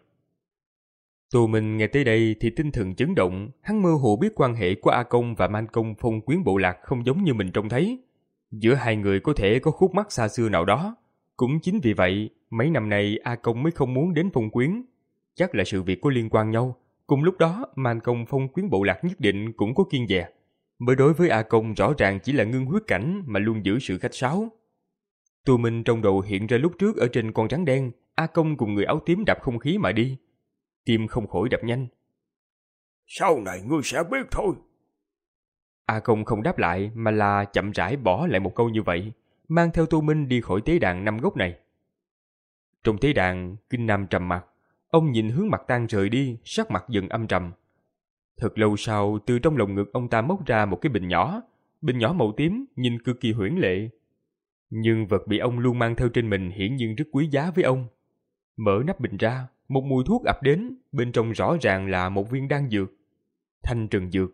Tô Minh nghe tới đây thì tinh thần chấn động, hắn mơ hồ biết quan hệ của A Công và Man Công phong quyến bộ lạc không giống như mình trông thấy. Giữa hai người có thể có khúc mắc xa xưa nào đó. Cũng chính vì vậy, mấy năm nay A Công mới không muốn đến phong quyến. Chắc là sự việc có liên quan nhau. Cùng lúc đó, Man Công phong quyến bộ lạc nhất định cũng có kiêng dè. Bởi đối với A Công rõ ràng chỉ là ngưng huyết cảnh mà luôn giữ sự khách sáo. Tô Minh trong đầu hiện ra lúc trước ở trên con rắn đen, A Công cùng người áo tím đạp không khí mà đi. Tim không khỏi đập nhanh. Sau này ngươi sẽ biết thôi. A Công không đáp lại mà là chậm rãi bỏ lại một câu như vậy, mang theo Tô Minh đi khỏi tế đàn năm gốc này. Trong tế đàn, Kinh Nam trầm mặt. Ông nhìn hướng mặt tang rời đi, sắc mặt dần âm trầm. Thật lâu sau, từ trong lồng ngực ông ta móc ra một cái bình nhỏ. Bình nhỏ màu tím, nhìn cực kỳ huyễn lệ. Nhưng vật bị ông luôn mang theo trên mình hiển nhiên rất quý giá với ông. Mở nắp bình ra, một mùi thuốc ập đến, bên trong rõ ràng là một viên đan dược. Thanh trần dược.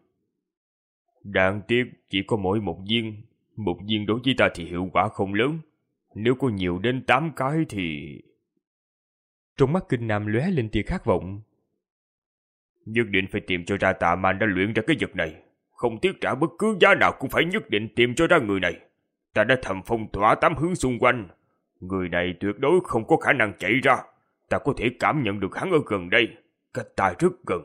Đáng tiếc chỉ có mỗi một viên. Một viên đối với ta thì hiệu quả không lớn. Nếu có nhiều đến tám cái thì... Trong mắt Kinh Nam lóe lên tia khát vọng. Nhất định phải tìm cho ra Tạ Man đã luyện ra cái vật này. Không tiếc trả bất cứ giá nào cũng phải nhất định tìm cho ra người này. Ta đã thầm phong tỏa tám hướng xung quanh. Người này tuyệt đối không có khả năng chạy ra. Ta có thể cảm nhận được hắn ở gần đây. Cách ta rất gần.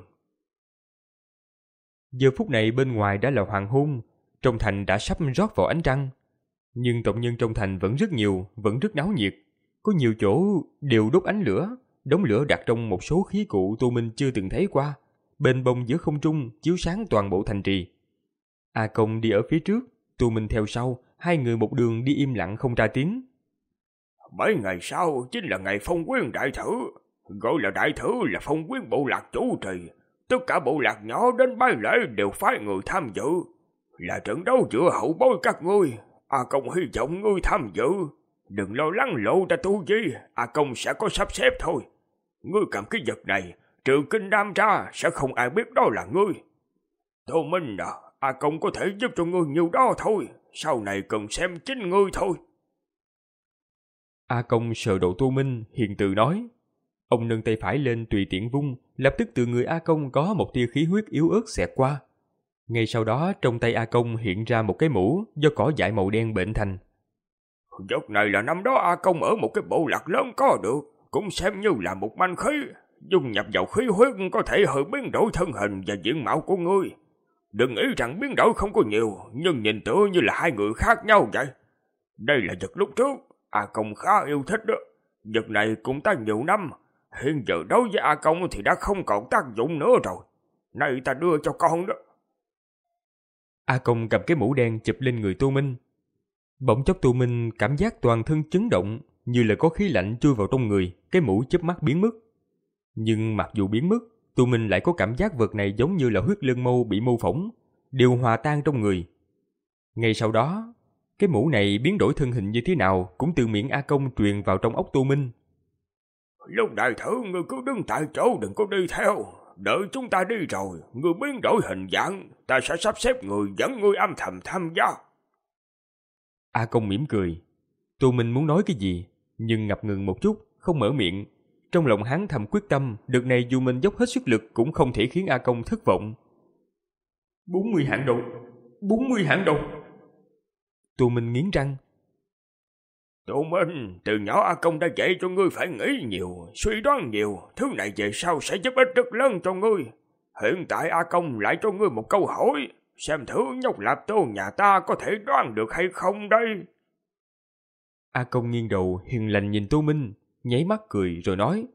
Giờ phút này bên ngoài đã là hoàng hôn. Trong thành đã sắp rót vào ánh trăng. Nhưng tộc nhân trong thành vẫn rất nhiều, vẫn rất náo nhiệt. Có nhiều chỗ đều đốt ánh lửa. Đống lửa đặt trong một số khí cụ Tô Minh chưa từng thấy qua. Bên bông giữa không trung chiếu sáng toàn bộ thành trì. A Công đi ở phía trước, Tô Minh theo sau. Hai người một đường đi im lặng không ra tiếng. Mấy ngày sau chính là ngày phong quyến đại thử. Gọi là đại thử là phong quyến bộ lạc chủ trì. Tất cả bộ lạc nhỏ đến bái lễ đều phái người tham dự. Là trận đấu giữa hậu bối các ngươi. A Công hy vọng ngươi tham dự. Đừng lo lắng lộ ra tu vi. A Công sẽ có sắp xếp thôi. Ngươi cầm cái vật này, trừ Kinh Nam ra sẽ không ai biết đó là ngươi. Tô Minh à, A Công có thể giúp cho ngươi nhiều đó thôi. Sau này cần xem chính ngươi thôi. A Công sờ đầu Tô Minh, hiền từ nói. Ông nâng tay phải lên tùy tiện vung, lập tức từ người A Công có một tia khí huyết yếu ớt xẹt qua. Ngay sau đó trong tay A Công hiện ra một cái mũ do cỏ dại màu đen bệnh thành. Vật này là năm đó A Công ở một cái bộ lạc lớn có được, cũng xem như là một manh khí. Dung nhập vào khí huyết có thể hơi biến đổi thân hình và diện mạo của ngươi. Đừng nghĩ rằng biến đổi không có nhiều, nhưng nhìn tựa như là hai người khác nhau vậy. Đây là vật lúc trước, A Công khá yêu thích đó. Vật này cũng ta nhiều năm, hiện giờ đối với A Công thì đã không còn tác dụng nữa rồi. Này ta đưa cho con đó. A Công cầm cái mũ đen chụp lên người Tô Minh. Bỗng chốc Tô Minh cảm giác toàn thân chấn động, như là có khí lạnh chui vào trong người, cái mũ chớp mắt biến mất. Nhưng mặc dù biến mất, Tô Minh lại có cảm giác vật này giống như là huyết lân mâu bị mô phỏng, đều hòa tan trong người. Ngay sau đó, cái mũ này biến đổi thân hình như thế nào cũng từ miệng A Công truyền vào trong óc Tô Minh. Lúc đại thử ngươi cứ đứng tại chỗ đừng có đi theo. đợi chúng ta đi rồi, ngươi biến đổi hình dạng, ta sẽ sắp xếp người dẫn ngươi âm thầm tham gia. A Công mỉm cười. Tô Minh muốn nói cái gì, nhưng ngập ngừng một chút, không mở miệng. Trong lòng hắn thầm quyết tâm, đợt này dù mình dốc hết sức lực cũng không thể khiến A Công thất vọng. bốn mươi hạng đầu, bốn mươi hạng đầu. Tô Minh nghiến răng. Tô Minh, từ nhỏ A Công đã dạy cho ngươi phải nghĩ nhiều, suy đoán nhiều, thứ này về sau sẽ giúp ích rất lớn cho ngươi. Hiện tại A Công lại cho ngươi một câu hỏi, xem thử nhóc Lạp Tô nhà ta có thể đoán được hay không đây. A Công nghiêng đầu hiền lành nhìn Tô Minh, nháy mắt cười rồi nói.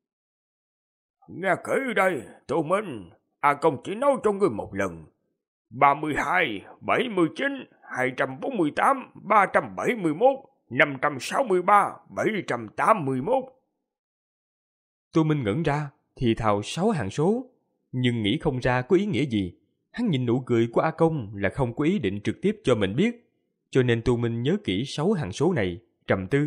Nghe kỹ đây, Tô Minh, A Công chỉ nói cho ngươi một lần. ba mươi hai, bảy mươi chín, hai trăm bốn mươi tám, ba trăm bảy mươi mốt, năm trăm sáu mươi ba, bảy trăm tám mươi mốt. Tô Minh ngẩn ra, thì thào sáu hạng số, nhưng nghĩ không ra có ý nghĩa gì. Hắn nhìn nụ cười của A Công là không có ý định trực tiếp cho mình biết, cho nên Tô Minh nhớ kỹ sáu hạng số này, trầm tư.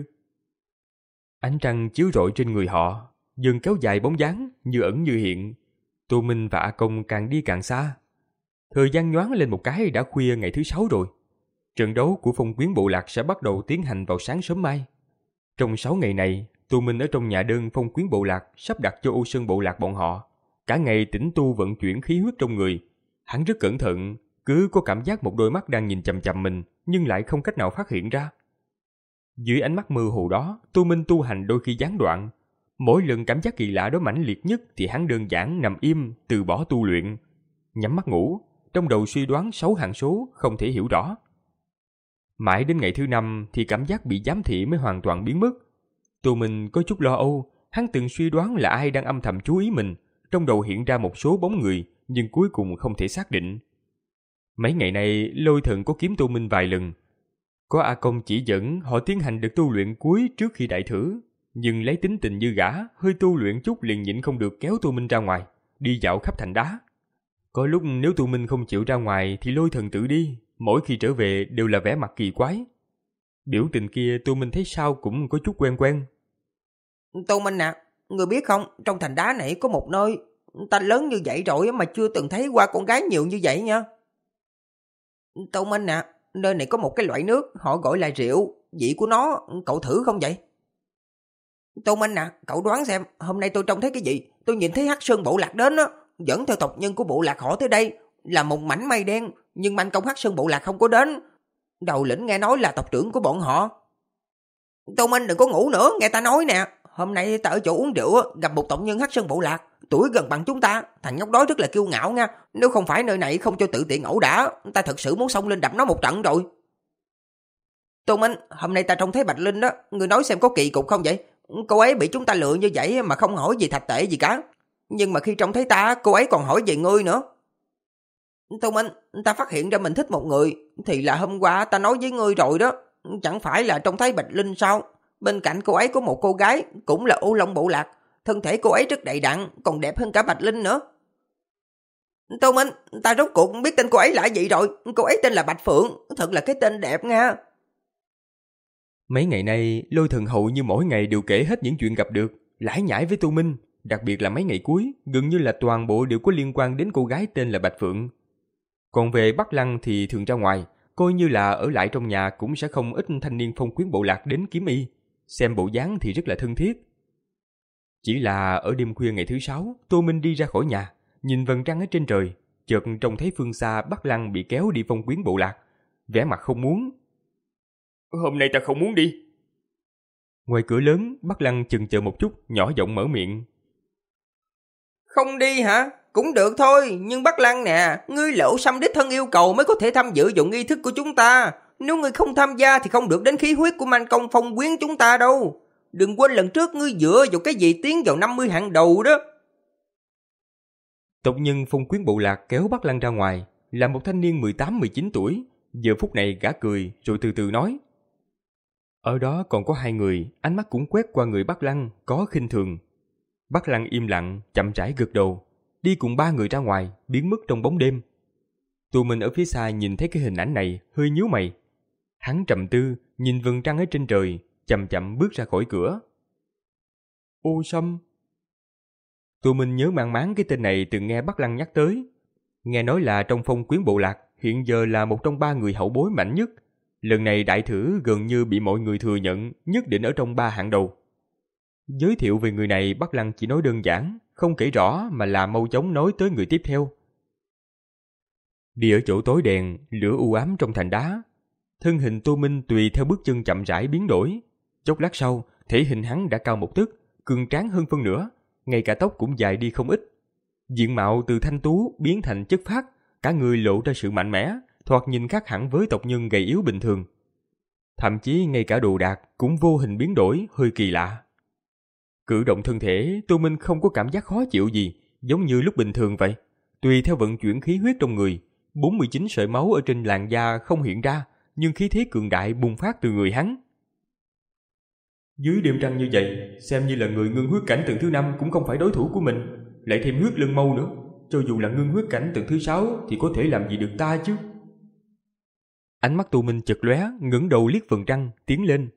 Ánh trăng chiếu rọi trên người họ, dần kéo dài bóng dáng như ẩn như hiện. Tô Minh và A Công càng đi càng xa. Thời gian nhoáng lên một cái đã khuya ngày thứ sáu rồi. Trận đấu của Phong Quyến Bộ Lạc sẽ bắt đầu tiến hành vào sáng sớm mai. Trong sáu ngày này, Tô Minh ở trong nhà đơn Phong Quyến Bộ Lạc sắp đặt cho Ô Sơn Bộ Lạc bọn họ. Cả ngày tĩnh tu vận chuyển khí huyết trong người. Hắn rất cẩn thận, cứ có cảm giác một đôi mắt đang nhìn chằm chằm mình, nhưng lại không cách nào phát hiện ra. Dưới ánh mắt mơ hồ đó, Tô Minh tu hành đôi khi gián đoạn. Mỗi lần cảm giác kỳ lạ đó mãnh liệt nhất thì hắn đơn giản nằm im, từ bỏ tu luyện. Nhắm mắt ngủ, trong đầu suy đoán sáu hạng số không thể hiểu rõ. Mãi đến ngày thứ năm thì cảm giác bị giám thị mới hoàn toàn biến mất. Tô Minh có chút lo âu, hắn từng suy đoán là ai đang âm thầm chú ý mình. Trong đầu hiện ra một số bóng người, nhưng cuối cùng không thể xác định. Mấy ngày nay, Lôi Thần có kiếm Tô Minh vài lần. Có A Công chỉ dẫn họ tiến hành được tu luyện cuối trước khi đại thử, nhưng lấy tính tình như gã, hơi tu luyện chút liền nhịn không được kéo Tô Minh ra ngoài, đi dạo khắp thành đá. Có lúc nếu Tô Minh không chịu ra ngoài thì Lôi Thần tự đi, mỗi khi trở về đều là vẻ mặt kỳ quái. Biểu tình kia Tô Minh thấy sao cũng có chút quen quen. Tô Minh à, người biết không, trong thành đá này có một nơi, ta lớn như vậy rồi mà chưa từng thấy qua con gái nhiều như vậy nha. Tô Minh à, nơi này có một cái loại nước, họ gọi là rượu, vị của nó, cậu thử không vậy? Tô Minh à, cậu đoán xem, hôm nay tôi trông thấy cái gì? Tôi nhìn thấy Hắc Sơn Bộ Lạc đến á, dẫn theo tộc nhân của bộ lạc họ tới đây, là một mảnh mây đen, nhưng manh công Hắc Sơn Bộ Lạc không có đến. Đầu lĩnh nghe nói là tộc trưởng của bọn họ. Tô Minh đừng có ngủ nữa, nghe ta nói nè. Hôm nay ta ở chỗ uống rượu, gặp một tộc nhân Hắc Sơn Bộ Lạc, tuổi gần bằng chúng ta, thằng nhóc đó rất là kiêu ngạo nha. Nếu không phải nơi này không cho tự tiện ẩu đả, ta thật sự muốn xông lên đập nó một trận rồi. Tô Minh, hôm nay ta trông thấy Bạch Linh đó, người nói xem có kỳ cục không vậy? Cô ấy bị chúng ta lừa như vậy mà không hỏi gì thạch tệ gì cả. Nhưng mà khi trông thấy ta, cô ấy còn hỏi về ngươi nữa. Tô Minh, ta phát hiện ra mình thích một người, thì là hôm qua ta nói với ngươi rồi đó. Chẳng phải là trông thấy Bạch Linh sao? Bên cạnh cô ấy có một cô gái, cũng là Ô Long Bộ Lạc. Thân thể cô ấy rất đầy đặn, còn đẹp hơn cả Bạch Linh nữa. Tô Minh, ta rốt cuộc biết tên cô ấy là gì rồi. Cô ấy tên là Bạch Phượng, thật là cái tên đẹp nha. Mấy ngày nay, Lôi Thần hầu như mỗi ngày đều kể hết những chuyện gặp được, lải nhải với Tô Minh. Đặc biệt là mấy ngày cuối, gần như là toàn bộ đều có liên quan đến cô gái tên là Bạch Phượng. Còn về Bắc Lăng thì thường ra ngoài, coi như là ở lại trong nhà cũng sẽ không ít thanh niên Phong Quyến Bộ Lạc đến kiếm y. Xem bộ dáng thì rất là thân thiết. Chỉ là ở đêm khuya ngày thứ sáu, Tô Minh đi ra khỏi nhà, nhìn vầng trăng ở trên trời, chợt trông thấy phương xa Bắc Lăng bị kéo đi Phong Quyến Bộ Lạc, vẻ mặt không muốn. Hôm nay ta không muốn đi. Ngoài cửa lớn, Bắc Lăng chần chờ một chút, nhỏ giọng mở miệng. Không đi hả? Cũng được thôi, nhưng Bắc Lăng nè, ngươi Lộ Sâm đích thân yêu cầu mới có thể tham dự dụng nghi thức của chúng ta. Nếu ngươi không tham gia thì không được đến khí huyết của manh công Phong Quyến chúng ta đâu. Đừng quên lần trước ngươi dựa vào cái gì tiến vào năm mươi hạng đầu đó. Tộc nhân Phong Quyến Bộ Lạc kéo Bắc Lăng ra ngoài, là một thanh niên mười tám mười chín tuổi. Giờ phút này gã cười rồi từ từ nói. Ở đó còn có hai người, ánh mắt cũng quét qua người Bắc Lăng, có khinh thường. Bắc Lăng im lặng, chậm rãi gật đầu, đi cùng ba người ra ngoài, biến mất trong bóng đêm. Tô Minh ở phía xa nhìn thấy cái hình ảnh này, hơi nhíu mày. Hắn trầm tư, nhìn vầng trăng ở trên trời, chậm chậm bước ra khỏi cửa. Ô Sâm. Tô Minh nhớ mang máng cái tên này từng nghe Bắc Lăng nhắc tới. Nghe nói là trong phong quyến bộ lạc, hiện giờ là một trong ba người hậu bối mạnh nhất. Lần này đại thử gần như bị mọi người thừa nhận, nhất định ở trong ba hạng đầu. Giới thiệu về người này Bắc Lăng chỉ nói đơn giản, không kể rõ mà là mau chóng nói tới người tiếp theo. Đi ở chỗ tối đèn, lửa u ám trong thành đá. Thân hình Tô Minh tùy theo bước chân chậm rãi biến đổi. Chốc lát sau, thể hình hắn đã cao một tấc, cường tráng hơn phân nửa, ngay cả tóc cũng dài đi không ít. Diện mạo từ thanh tú biến thành chất phác, cả người lộ ra sự mạnh mẽ, thoạt nhìn khác hẳn với tộc nhân gầy yếu bình thường. Thậm chí ngay cả đồ đạc cũng vô hình biến đổi, hơi kỳ lạ. Cử động thân thể, Tô Minh không có cảm giác khó chịu gì, giống như lúc bình thường vậy. Tùy theo vận chuyển khí huyết trong người, bốn mươi chín sợi máu ở trên làn da không hiện ra, nhưng khí thế cường đại bùng phát từ người hắn. Dưới đêm trăng như vậy, xem như là người ngưng huyết cảnh tầng thứ năm cũng không phải đối thủ của mình, lại thêm huyết lân mâu nữa. Cho dù là ngưng huyết cảnh tầng thứ sáu thì có thể làm gì được ta chứ? Ánh mắt Tô Minh chợt lóe, ngẩng đầu liếc phần trăng, tiến lên.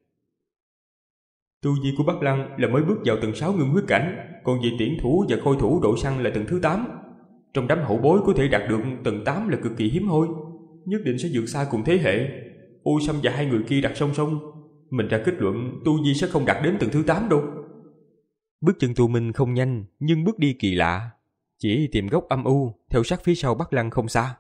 Tu vi của Bắc Lăng là mới bước vào tầng sáu ngưng huyết cảnh, còn về tiễn thủ và khôi thủ độ săn là tầng thứ tám. Trong đám hậu bối có thể đạt được tầng tám là cực kỳ hiếm hoi, nhất định sẽ vượt xa cùng thế hệ. U Sâm và hai người kia đặt song song, mình ra kết luận tu vi sẽ không đạt đến tầng thứ tám đâu. Bước chân Tô Minh không nhanh, nhưng bước đi kỳ lạ, chỉ tìm góc âm u, theo sát phía sau Bắc Lăng không xa.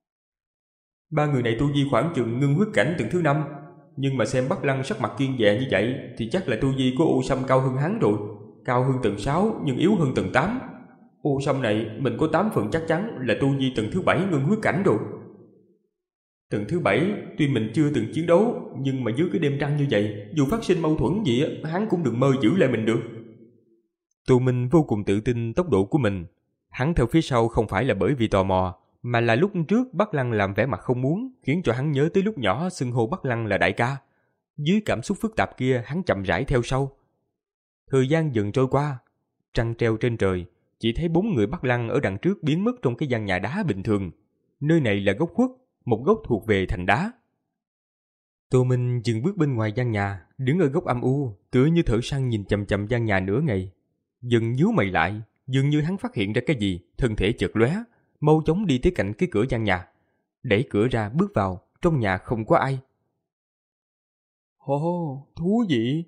Ba người này tu vi khoảng chừng ngưng huyết cảnh tầng thứ năm, nhưng mà xem Bắc Lăng sắc mặt kiên dè như vậy thì chắc là tu vi của U Sâm cao hơn hắn rồi, cao hơn tầng sáu nhưng yếu hơn tầng tám. U Sâm này mình có tám phần chắc chắn là tu vi tầng thứ bảy ngưng huyết cảnh rồi. Tầng thứ bảy tuy mình chưa từng chiến đấu, nhưng mà dưới cái đêm trăng như vậy, dù phát sinh mâu thuẫn gì hắn cũng đừng mơ giữ lại mình được. Tô Minh vô cùng tự tin tốc độ của mình. Hắn theo phía sau không phải là bởi vì tò mò, mà là lúc trước Bắc Lăng làm vẻ mặt không muốn, khiến cho hắn nhớ tới lúc nhỏ xưng hô Bắc Lăng là đại ca. Dưới cảm xúc phức tạp kia, hắn chậm rãi theo sau. Thời gian dần trôi qua, trăng treo trên trời, chỉ thấy bốn người Bắc Lăng ở đằng trước biến mất trong cái gian nhà đá bình thường. Nơi này là góc khuất, một góc thuộc về thành đá. Tô Minh dừng bước bên ngoài gian nhà, đứng ở góc âm u, tựa như thợ săn nhìn chằm chằm gian nhà nửa ngày. Dần nhíu mày lại, dường như hắn phát hiện ra cái gì, thân thể chợt lóe, mau chóng đi tới cạnh cái cửa gian nhà, đẩy cửa ra bước vào. Trong nhà không có ai. Ồ, thú vị.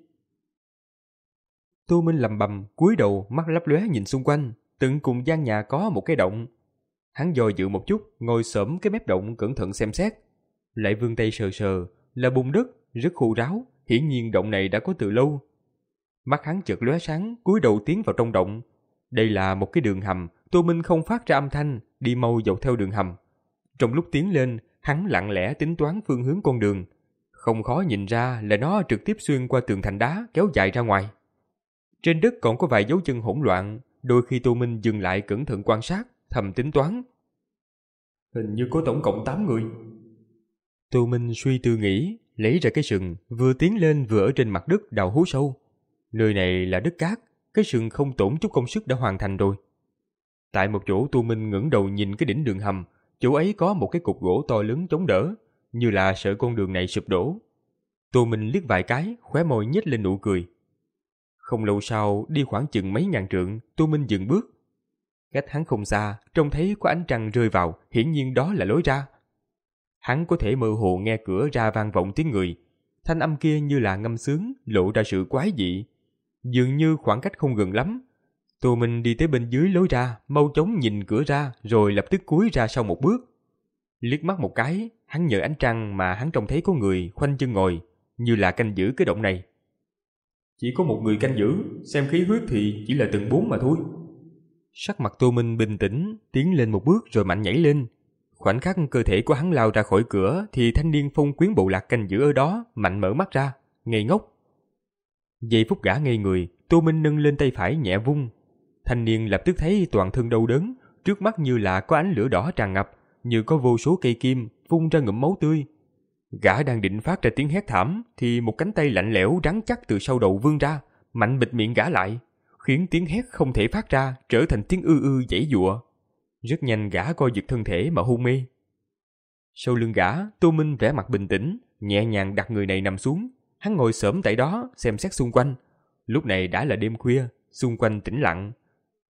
Tô Minh lầm bầm, cúi đầu, mắt lấp lóe nhìn xung quanh. Tận cùng gian nhà có một cái động. Hắn dò dự một chút, ngồi xổm cái mép động cẩn thận xem xét, lại vươn tay sờ sờ, là bùn đất rất khô ráo, hiển nhiên động này đã có từ lâu. Mắt hắn chợt lóe sáng, cúi đầu tiến vào trong động. Đây là một cái đường hầm, Tô Minh không phát ra âm thanh, đi mau dọc theo đường hầm. Trong lúc tiến lên, hắn lặng lẽ tính toán phương hướng con đường, không khó nhìn ra là nó trực tiếp xuyên qua tường thành đá kéo dài ra ngoài. Trên đất còn có vài dấu chân hỗn loạn, đôi khi Tô Minh dừng lại cẩn thận quan sát, thầm tính toán. Hình như có tổng cộng tám người. Tô Minh suy tư nghĩ, lấy ra cái sừng, vừa tiến lên vừa ở trên mặt đất đào hố sâu. Nơi này là đất cát, cái sừng không tổn chút công sức đã hoàn thành rồi. Tại một chỗ Tô Minh ngẩng đầu nhìn cái đỉnh đường hầm, chỗ ấy có một cái cục gỗ to lớn chống đỡ, như là sợ con đường này sụp đổ. Tô Minh liếc vài cái, khóe môi nhếch lên nụ cười. Không lâu sau, đi khoảng chừng mấy ngàn trượng, Tô Minh dừng bước. Cách hắn không xa, trông thấy có ánh trăng rơi vào, hiển nhiên đó là lối ra. Hắn có thể mơ hồ nghe cửa ra vang vọng tiếng người. Thanh âm kia như là ngâm sướng, lộ ra sự quái dị. Dường như khoảng cách không gần lắm. Tô Minh đi tới bên dưới lối ra, mau chóng nhìn cửa ra, rồi lập tức cúi ra sau một bước. Liếc mắt một cái, hắn nhờ ánh trăng mà hắn trông thấy có người khoanh chân ngồi, như là canh giữ cái động này. Chỉ có một người canh giữ, xem khí huyết thì chỉ là tầng bốn mà thôi. Sắc mặt Tô Minh bình tĩnh, tiến lên một bước rồi mạnh nhảy lên. Khoảnh khắc cơ thể của hắn lao ra khỏi cửa thì thanh niên phong quyến bộ lạc canh giữ ở đó mạnh mở mắt ra, ngây ngốc. Giây phút gã ngây người, Tô Minh nâng lên tay phải nhẹ vung. Thanh niên lập tức thấy toàn thân đau đớn, trước mắt như là có ánh lửa đỏ tràn ngập, như có vô số cây kim phun ra ngụm máu tươi. Gã đang định phát ra tiếng hét thảm thì một cánh tay lạnh lẽo rắn chắc từ sau đầu vươn ra, mạnh bịt miệng gã lại, khiến tiếng hét không thể phát ra trở thành tiếng ư ư giãy giụa. Rất nhanh gã co giật thân thể mà hôn mê. Sau lưng gã, Tô Minh vẻ mặt bình tĩnh, nhẹ nhàng đặt người này nằm xuống. Hắn ngồi xổm tại đó xem xét xung quanh. Lúc này đã là đêm khuya, xung quanh tĩnh lặng.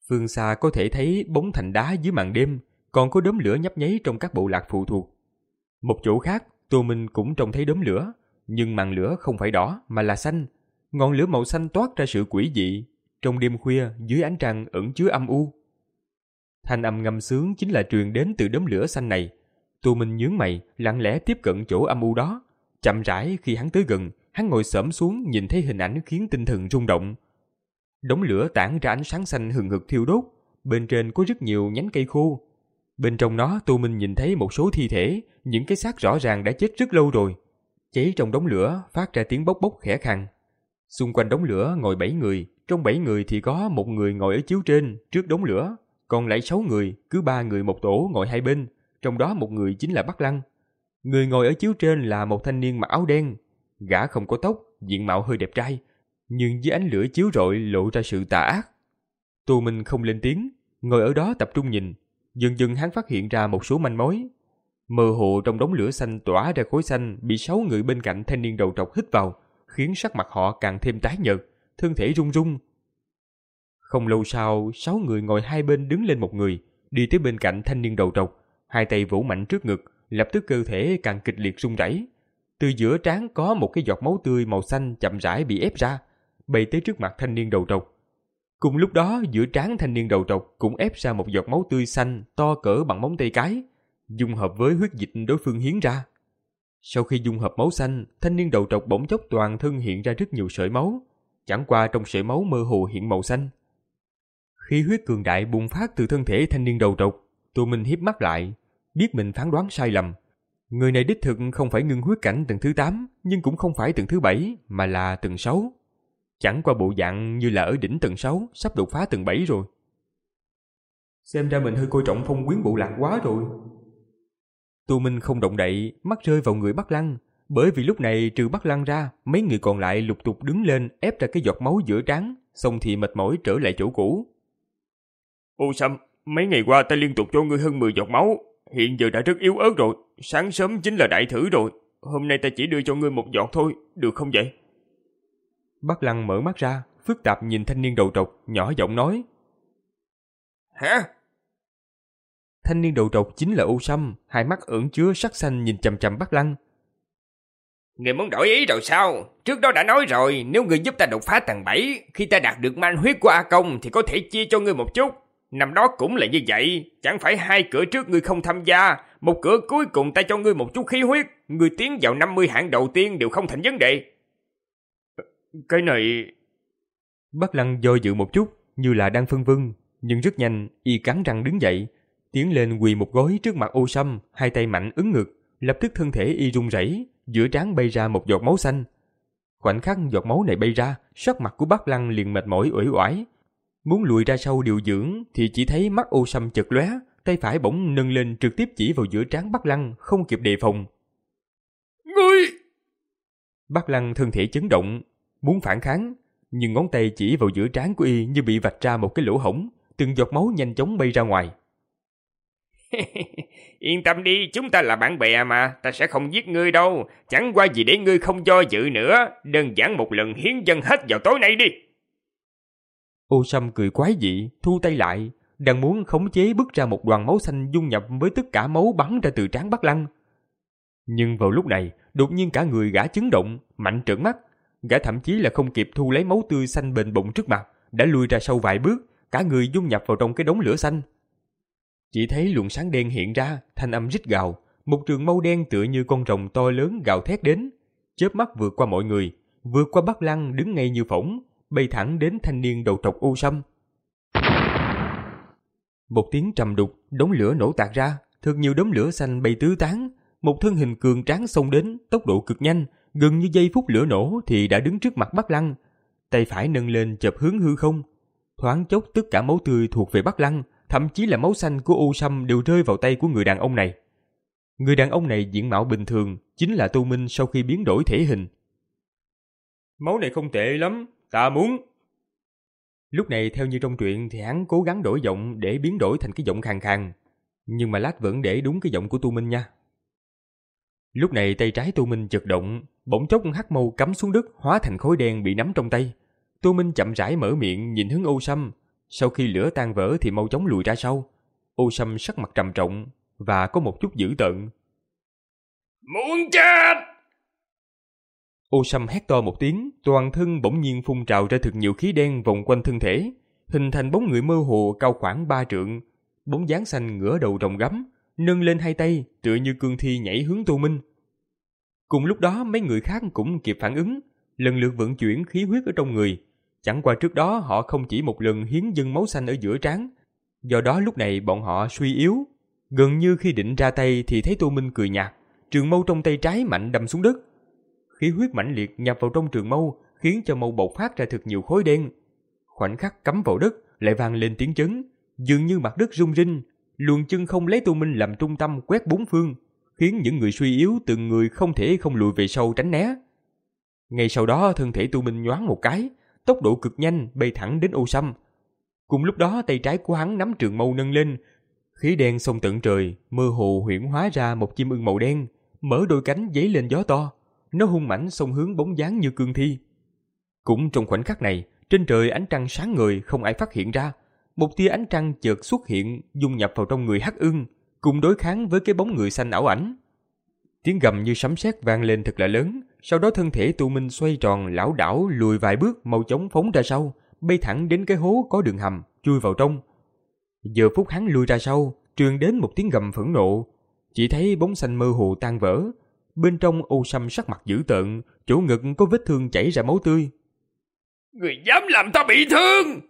Phương xa có thể thấy bóng thành đá dưới màn đêm, còn có đốm lửa nhấp nháy trong các bộ lạc phụ thuộc. Một chỗ khác, Tô Minh cũng trông thấy đốm lửa, nhưng màn lửa không phải đỏ mà là xanh. Ngọn lửa màu xanh toát ra sự quỷ dị. Trong đêm khuya, dưới ánh trăng ẩn chứa âm u. Thanh âm ngâm sướng chính là truyền đến từ đốm lửa xanh này. Tô Minh nhướng mày, lặng lẽ tiếp cận chỗ âm u đó. Chậm rãi khi hắn tới gần, hắn ngồi xổm xuống nhìn thấy hình ảnh khiến tinh thần rung động. Đống lửa tản ra ánh sáng xanh hừng hực thiêu đốt, bên trên có rất nhiều nhánh cây khô. Bên trong nó Tô Minh nhìn thấy một số thi thể, những cái xác rõ ràng đã chết rất lâu rồi. Cháy trong đống lửa phát ra tiếng bốc bốc khẽ khàng. Xung quanh đống lửa ngồi bảy người, trong bảy người thì có một người ngồi ở chiếu trên trước đống lửa, còn lại sáu người, cứ ba người một tổ ngồi hai bên, trong đó một người chính là Bắc Lăng. Người ngồi ở chiếu trên là một thanh niên mặc áo đen, gã không có tóc, diện mạo hơi đẹp trai, nhưng dưới ánh lửa chiếu rọi lộ ra sự tà ác. Tô Minh không lên tiếng, ngồi ở đó tập trung nhìn. Dần dần hắn phát hiện ra một số manh mối. Mơ hồ trong đống lửa xanh tỏa ra khói xanh bị sáu người bên cạnh thanh niên đầu trọc hít vào, khiến sắc mặt họ càng thêm tái nhợt, thân thể run run. Không lâu sau, sáu người ngồi hai bên đứng lên một người, đi tới bên cạnh thanh niên đầu trọc, hai tay vỗ mạnh trước ngực, lập tức cơ thể càng kịch liệt run rẩy. Từ giữa trán có một cái giọt máu tươi màu xanh chậm rãi bị ép ra, bay tới trước mặt thanh niên đầu trọc. Cùng lúc đó, giữa trán thanh niên đầu trọc cũng ép ra một giọt máu tươi xanh to cỡ bằng móng tay cái, dung hợp với huyết dịch đối phương hiến ra. Sau khi dung hợp máu xanh, thanh niên đầu trọc bỗng chốc toàn thân hiện ra rất nhiều sợi máu, chẳng qua trong sợi máu mơ hồ hiện màu xanh. Khí huyết cường đại bùng phát từ thân thể thanh niên đầu trọc, Tô Minh híp mắt lại, biết mình phán đoán sai lầm. Người này đích thực không phải ngưng huyết cảnh tầng thứ tám, nhưng cũng không phải tầng thứ bảy, mà là tầng sáu. Chẳng qua bộ dạng như là ở đỉnh tầng sáu, sắp đột phá tầng bảy rồi. Xem ra mình hơi coi trọng Phong Quyến bộ lạc quá rồi. Tô Minh không động đậy, mắt rơi vào người Bắc Lăng, bởi vì lúc này trừ Bắc Lăng ra, mấy người còn lại lục tục đứng lên ép ra cái giọt máu giữa trán, xong thì mệt mỏi trở lại chỗ cũ. Ô Sâm, mấy ngày qua ta liên tục cho ngươi hơn mười giọt máu, hiện giờ đã rất yếu ớt rồi, sáng sớm chính là đại thử rồi, hôm nay ta chỉ đưa cho ngươi một giọt thôi, được không vậy? Bắc Lăng mở mắt ra, phức tạp nhìn thanh niên đầu trọc, nhỏ giọng nói. Hả? Thanh niên đầu trọc chính là Ô Sâm, hai mắt ẩn chứa sắc xanh nhìn chằm chằm Bắc Lăng. Ngươi muốn đổi ý rồi sao? Trước đó đã nói rồi, nếu ngươi giúp ta đột phá tầng bảy, khi ta đạt được man huyết của A Công thì có thể chia cho ngươi một chút. Năm đó cũng là như vậy, chẳng phải hai cửa trước ngươi không tham gia, một cửa cuối cùng ta cho ngươi một chút khí huyết, ngươi tiến vào năm mươi hạng đầu tiên đều không thành vấn đề. Cái này... Bắc Lăng do dự một chút, như là đang phân vân, nhưng rất nhanh, y cắn răng đứng dậy, tiến lên quỳ một gối trước mặt Ô Sâm, hai tay mạnh ấn ngực, lập tức thân thể y run rẩy, giữa trán bay ra một giọt máu xanh. Khoảnh khắc giọt máu này bay ra, sắc mặt của Bắc Lăng liền mệt mỏi uể oải. Muốn lùi ra sau điều dưỡng thì chỉ thấy mắt Ô Sâm chợt lóe, tay phải bỗng nâng lên trực tiếp chỉ vào giữa trán Bắc Lăng, không kịp đề phòng. Ngươi! Bắc Lăng thân thể chấn động, muốn phản kháng, nhưng ngón tay chỉ vào giữa trán của y như bị vạch ra một cái lỗ hổng, từng giọt máu nhanh chóng bay ra ngoài. Yên tâm đi, chúng ta là bạn bè mà, ta sẽ không giết ngươi đâu, chẳng qua gì để ngươi không do dự nữa, đơn giản một lần hiến dâng hết vào tối nay đi. Ô Sâm cười quái dị, thu tay lại, đang muốn khống chế bứt ra một đoàn máu xanh dung nhập với tất cả máu bắn ra từ trán Bắc Lăng. Nhưng vào lúc này, đột nhiên cả người gã chấn động, mạnh trợn mắt, gã thậm chí là không kịp thu lấy máu tươi xanh bềnh bụng trước mặt, đã lùi ra sau vài bước, cả người dung nhập vào trong cái đống lửa xanh. Chỉ thấy luồng sáng đen hiện ra, thanh âm rít gào, một trường mâu đen tựa như con rồng to lớn gào thét đến, chớp mắt vượt qua mọi người, vượt qua Bắc Lăng đứng ngay như phỗng, bay thẳng đến thanh niên đầu trọc Ô Sâm. Một tiếng trầm đục, đống lửa nổ tạc ra, thật nhiều đốm lửa xanh bay tứ tán, một thân hình cường tráng xông đến, tốc độ cực nhanh, gần như giây phút lửa nổ thì đã đứng trước mặt Bắc Lăng, tay phải nâng lên chộp hướng hư không. Thoáng chốc tất cả máu tươi thuộc về Bắc Lăng, thậm chí là máu xanh của Ô Sâm đều rơi vào tay của người đàn ông này. Người đàn ông này diện mạo bình thường, chính là Tô Minh sau khi biến đổi thể hình. Máu này không tệ lắm, ta muốn. Lúc này theo như trong truyện thì hắn cố gắng đổi giọng để biến đổi thành cái giọng khàn khàn, nhưng mà lát vẫn để đúng cái giọng của Tô Minh nha. Lúc này tay trái Tô Minh chật động, bỗng chốc hắc mâu cắm xuống đất hóa thành khối đen bị nắm trong tay. Tô Minh chậm rãi mở miệng nhìn hướng Ô Sâm, Sau khi lửa tan vỡ thì mau chóng lùi ra sau. Ô Sâm sắc mặt trầm trọng và có một chút dữ tợn. Muốn chết! Ô Sâm hét to một tiếng, toàn thân bỗng nhiên phun trào ra thật nhiều khí đen vòng quanh thân thể, hình thành bóng người mơ hồ cao khoảng ba trượng. Bóng dáng xanh ngửa đầu rồng gắm, nâng lên hai tay, tựa như cương thi nhảy hướng Tô Minh. Cùng lúc đó mấy người khác cũng kịp phản ứng, lần lượt vận chuyển khí huyết ở trong người. Chẳng qua trước đó họ không chỉ một lần hiến dâng máu xanh ở giữa trán, do đó lúc này bọn họ suy yếu. Gần như khi định ra tay thì thấy Tô Minh cười nhạt, trường mâu trong tay trái mạnh đâm xuống đất. Khí huyết mãnh liệt nhập vào trong trường mâu, khiến cho mâu bộc phát ra thật nhiều khối đen. Khoảnh khắc cắm vào đất, lại vang lên tiếng chấn, dường như mặt đất rung rinh. Luồng chân không lấy Tô Minh làm trung tâm quét bốn phương, khiến những người suy yếu từng người không thể không lùi về sau tránh né. Ngay sau đó thân thể Tô Minh nhoáng một cái, tốc độ cực nhanh bay thẳng đến Ô Sâm. Cùng lúc đó tay trái của hắn nắm trường mâu nâng lên, khí đen xông tận trời, mơ hồ huyễn hóa ra một chim ưng màu đen, mở đôi cánh giấy lên gió to. Nó hung mãnh xông hướng bóng dáng như cương thi. Cũng trong khoảnh khắc này, trên trời ánh trăng sáng ngời không ai phát hiện ra. Một tia ánh trăng chợt xuất hiện, dung nhập vào trong người hắc ưng, cùng đối kháng với cái bóng người xanh ảo ảnh. Tiếng gầm như sấm sét vang lên thật là lớn, sau đó thân thể Tô Minh xoay tròn lảo đảo lùi vài bước, mau chóng phóng ra sau, bay thẳng đến cái hố có đường hầm, chui vào trong. Giờ phút hắn lùi ra sau, truyền đến một tiếng gầm phẫn nộ, chỉ thấy bóng xanh mơ hồ tan vỡ. Bên trong Ô Sâm sắc mặt dữ tợn, chỗ ngực có vết thương chảy ra máu tươi. Người dám làm ta bị thương!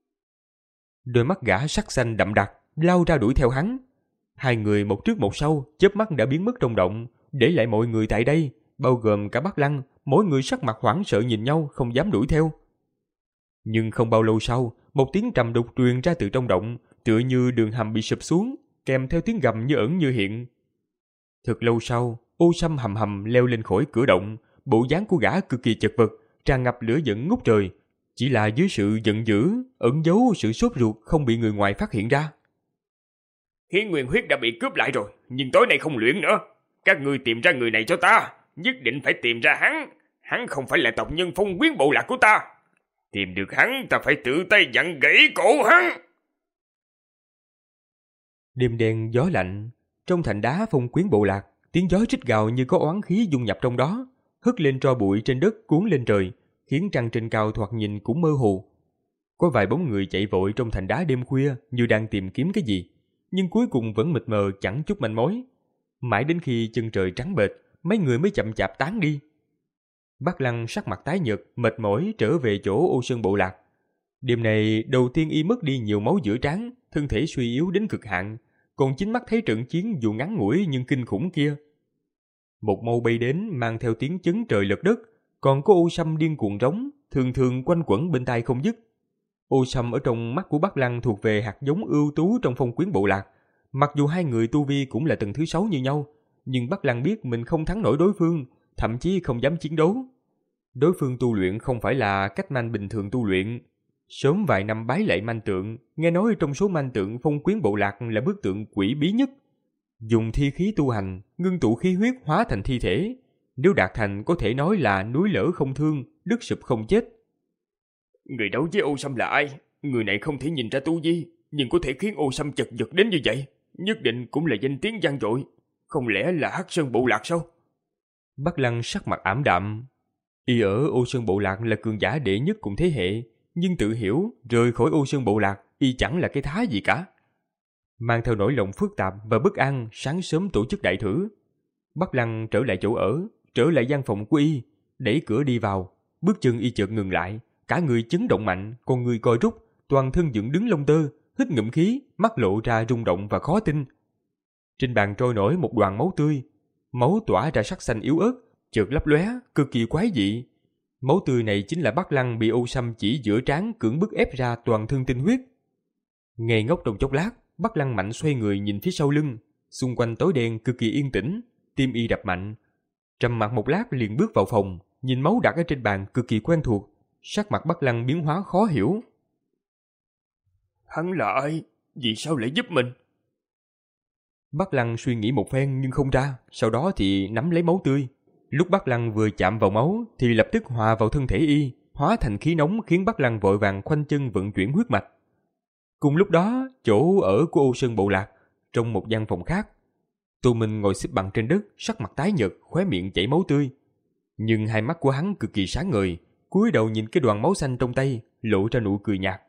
Đôi mắt gã sắc xanh đậm đặc lao ra đuổi theo hắn. Hai người một trước một sau, chớp mắt đã biến mất trong động, để lại mọi người tại đây, bao gồm cả Bắc Lăng, mỗi người sắc mặt hoảng sợ nhìn nhau, không dám đuổi theo. Nhưng không bao lâu sau, một tiếng trầm đục truyền ra từ trong động, tựa như đường hầm bị sụp xuống, kèm theo tiếng gầm như ẩn như hiện. Thật lâu sau, Ô Sâm hầm hầm leo lên khỏi cửa động, bộ dáng của gã cực kỳ chật vật, tràn ngập lửa giận ngút trời. Chỉ là dưới sự giận dữ, ẩn giấu sự sốt ruột không bị người ngoài phát hiện ra. Hiến nguyên huyết đã bị cướp lại rồi, nhưng tối nay không luyện nữa. Các ngươi tìm ra người này cho ta, nhất định phải tìm ra hắn. Hắn không phải là tộc nhân Phong Quyến bộ lạc của ta. Tìm được hắn, ta phải tự tay vặn gãy cổ hắn. Đêm đen gió lạnh, trong thành đá Phong Quyến bộ lạc, tiếng gió rít gào như có oán khí dung nhập trong đó, hất lên tro bụi trên đất cuốn lên trời, khiến trăng trên cao thoạt nhìn cũng mơ hồ. Có vài bóng người chạy vội trong thành đá đêm khuya như đang tìm kiếm cái gì, nhưng cuối cùng vẫn mịt mờ chẳng chút manh mối. Mãi đến khi chân trời trắng bệch, mấy người mới chậm chạp tán đi. Bắc Lăng sắc mặt tái nhợt, mệt mỏi trở về chỗ Ô Sơn bộ lạc. Đêm này đầu tiên y mất đi nhiều máu giữa trán, thân thể suy yếu đến cực hạn, còn chính mắt thấy trận chiến dù ngắn ngủi nhưng kinh khủng kia. Một mâu bay đến mang theo tiếng chấn trời lật đất, còn có Ô Sâm điên cuồng rống, thường thường quanh quẩn bên tai không dứt. Ô Sâm ở trong mắt của Bắc Lăng thuộc về hạt giống ưu tú trong Phong Quyến bộ lạc. Mặc dù hai người tu vi cũng là tầng thứ sáu như nhau, nhưng Bắc Lăng biết mình không thắng nổi đối phương, thậm chí không dám chiến đấu. Đối phương tu luyện không phải là cách manh bình thường tu luyện. Sớm vài năm bái lạy manh tượng, nghe nói trong số manh tượng Phong Quyến bộ lạc là bức tượng quỷ bí nhất. Dùng thi khí tu hành, ngưng tụ khí huyết hóa thành thi thể. Nếu đạt thành có thể nói là núi lở không thương, đất sụp không chết. Người đấu với Ô Sâm là ai? Người này không thể nhìn ra tu vi, nhưng có thể khiến Ô Sâm chật vật đến như vậy, nhất định cũng là danh tiếng vang dội. Không lẽ là Hắc Sơn bộ lạc sao? Bắc Lăng sắc mặt ảm đạm. Y ở Ô Sơn bộ lạc là cường giả đệ nhất cùng thế hệ, nhưng tự hiểu rời khỏi Ô Sơn bộ lạc y chẳng là cái thá gì cả. Mang theo nỗi lòng phức tạp và bất an, sáng sớm tổ chức đại thử. Bắc Lăng trở lại chỗ ở, trở lại gian phòng của y, đẩy cửa đi vào, bước chân y chợt ngừng lại, cả người chấn động mạnh, con người co rút, toàn thân dựng đứng lông tơ, hít ngụm khí, mắt lộ ra rung động và khó tin. Trên bàn trôi nổi một đoàn máu tươi, máu tỏa ra sắc xanh yếu ớt, chợt lấp lóe, cực kỳ quái dị. Máu tươi này chính là Bắc Lăng bị Ô Sâm chỉ giữa trán cưỡng bức ép ra toàn thân tinh huyết. Ngây ngốc trong chốc lát, Bắc Lăng mạnh xoay người nhìn phía sau lưng, xung quanh tối đen cực kỳ yên tĩnh, tim y đập mạnh. Trầm mặc một lát liền bước vào phòng, nhìn máu đặt ở trên bàn cực kỳ quen thuộc, sắc mặt Bắc Lăng biến hóa khó hiểu. Hắn là ai? Vì sao lại giúp mình? Bắc Lăng suy nghĩ một phen nhưng không ra, sau đó thì nắm lấy máu tươi. Lúc Bắc Lăng vừa chạm vào máu thì lập tức hòa vào thân thể y, hóa thành khí nóng khiến Bắc Lăng vội vàng khoanh chân vận chuyển huyết mạch. Cùng lúc đó, chỗ ở của Ô Sơn bộ lạc, trong một gian phòng khác, Tô Minh ngồi xếp bằng trên đất, sắc mặt tái nhợt, khóe miệng chảy máu tươi. Nhưng hai mắt của hắn cực kỳ sáng ngời, cúi đầu nhìn cái đoàn máu xanh trong tay, lộ ra nụ cười nhạt.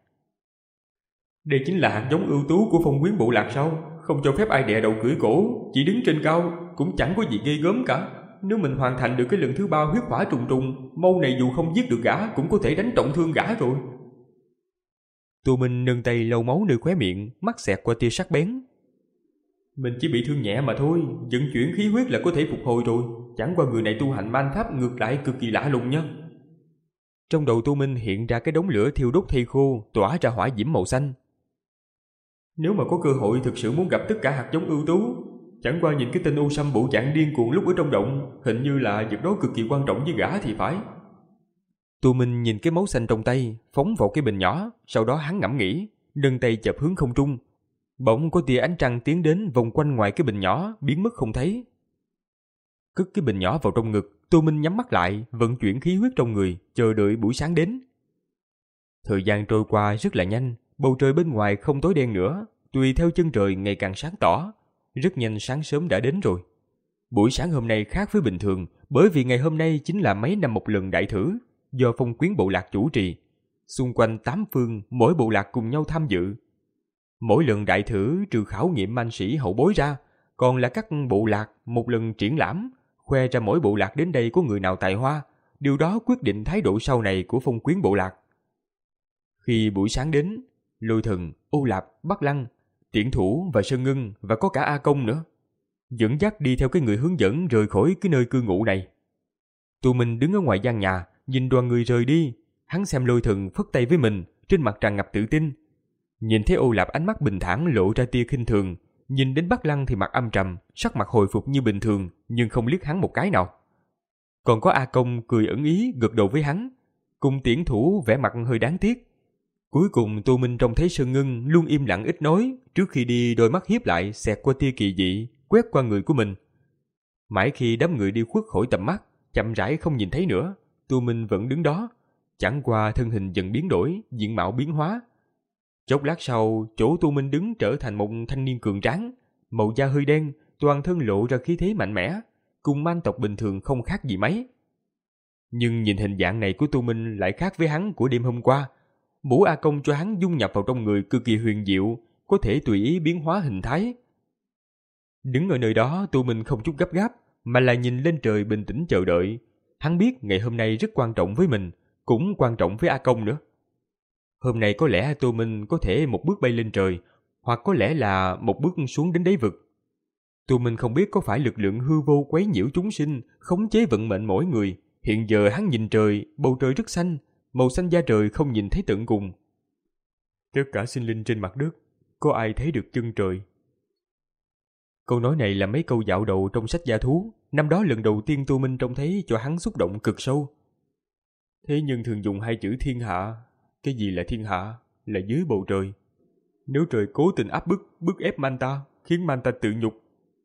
Đây chính là hạt giống ưu tú của Phong Quyến bộ lạc sao? Không cho phép ai đè đầu cưỡi cổ, chỉ đứng trên cao, cũng chẳng có gì ghê gớm cả. Nếu mình hoàn thành được cái lần thứ ba huyết hỏa trùng trùng, mâu này dù không giết được gã cũng có thể đánh trọng thương gã rồi. Tô Minh nâng tay lau máu nơi khóe miệng, mắt xẹt qua tia sắc bén. Mình chỉ bị thương nhẹ mà thôi, vận chuyển khí huyết là có thể phục hồi rồi. Chẳng qua người này tu hành man pháp ngược lại cực kỳ lạ lùng nha. Trong đầu Tô Minh hiện ra cái đống lửa thiêu đốt thây khô, tỏa ra hỏa diễm màu xanh. Nếu mà có cơ hội thực sự muốn gặp tất cả hạt giống ưu tú, chẳng qua nhìn cái tên U Sâm bộ dạng điên cuồng lúc ở trong động, hình như là việc đó cực kỳ quan trọng với gã thì phải. Tô Minh nhìn cái máu xanh trong tay, phóng vào cái bình nhỏ, sau đó hắn ngẫm nghĩ, nâng tay chập hướng không trung. Bỗng có tia ánh trăng tiến đến vòng quanh ngoài cái bình nhỏ, biến mất không thấy. Cất cái bình nhỏ vào trong ngực, Tô Minh nhắm mắt lại, vận chuyển khí huyết trong người, chờ đợi buổi sáng đến. Thời gian trôi qua rất là nhanh, bầu trời bên ngoài không tối đen nữa, tùy theo chân trời ngày càng sáng tỏ. Rất nhanh sáng sớm đã đến rồi. Buổi sáng hôm nay khác với bình thường, bởi vì ngày hôm nay chính là mấy năm một lần đại thử, do Phong Quyến bộ lạc chủ trì. Xung quanh tám phương, mỗi bộ lạc cùng nhau tham dự. Mỗi lần đại thử trừ khảo nghiệm manh sĩ hậu bối ra, còn là các bộ lạc một lần triển lãm, khoe ra mỗi bộ lạc đến đây có người nào tài hoa. Điều đó quyết định thái độ sau này của Phong Quyến bộ lạc. Khi buổi sáng đến, Lôi Thần, Ô Lạp, Bắc Lăng, Tiễn Thủ và Sơn Ngân và có cả A Công nữa, dẫn dắt đi theo cái người hướng dẫn rời khỏi cái nơi cư ngụ này. Tụi mình đứng ở ngoài gian nhà, nhìn đoàn người rời đi. Hắn xem Lôi Thần phất tay với mình, trên mặt tràn ngập tự tin. Nhìn thấy Ô Lạp ánh mắt bình thản lộ ra tia khinh thường, nhìn đến Bắc Lăng thì mặt âm trầm, sắc mặt hồi phục như bình thường, nhưng không liếc hắn một cái nào. Còn có A Công cười ẩn ý gật đầu với hắn, cùng Tiễn Thủ vẻ mặt hơi đáng tiếc. Cuối cùng Tô Minh trông thấy Sơn Ngân luôn im lặng ít nói, trước khi đi đôi mắt hiếp lại xẹt qua tia kỳ dị, quét qua người của mình. Mãi khi đám người đi khuất khỏi tầm mắt, chậm rãi không nhìn thấy nữa, Tô Minh vẫn đứng đó, chẳng qua thân hình dần biến đổi, diện mạo biến hóa. Chốc lát sau, chỗ Tô Minh đứng trở thành một thanh niên cường tráng, màu da hơi đen, toàn thân lộ ra khí thế mạnh mẽ, cùng man tộc bình thường không khác gì mấy. Nhưng nhìn hình dạng này của Tô Minh lại khác với hắn của đêm hôm qua. Mũ A Công cho hắn dung nhập vào trong người cực kỳ huyền diệu, có thể tùy ý biến hóa hình thái. Đứng ở nơi đó, Tô Minh không chút gấp gáp, mà là nhìn lên trời bình tĩnh chờ đợi. Hắn biết ngày hôm nay rất quan trọng với mình, cũng quan trọng với A Công nữa. Hôm nay có lẽ Tô Minh có thể một bước bay lên trời, hoặc có lẽ là một bước xuống đến đáy vực. Tô Minh không biết có phải lực lượng hư vô quấy nhiễu chúng sinh, khống chế vận mệnh mỗi người. Hiện giờ hắn nhìn trời, bầu trời rất xanh, màu xanh da trời không nhìn thấy tận cùng. Tất cả sinh linh trên mặt đất, có ai thấy được chân trời? Câu nói này là mấy câu dạo đầu trong sách gia thú. Năm đó lần đầu tiên Tô Minh trông thấy cho hắn xúc động cực sâu. Thế nhưng thường dùng hai chữ thiên hạ. Cái gì là thiên hạ? Là dưới bầu trời. Nếu trời cố tình áp bức, bức ép Manta, khiến Manta tự nhục.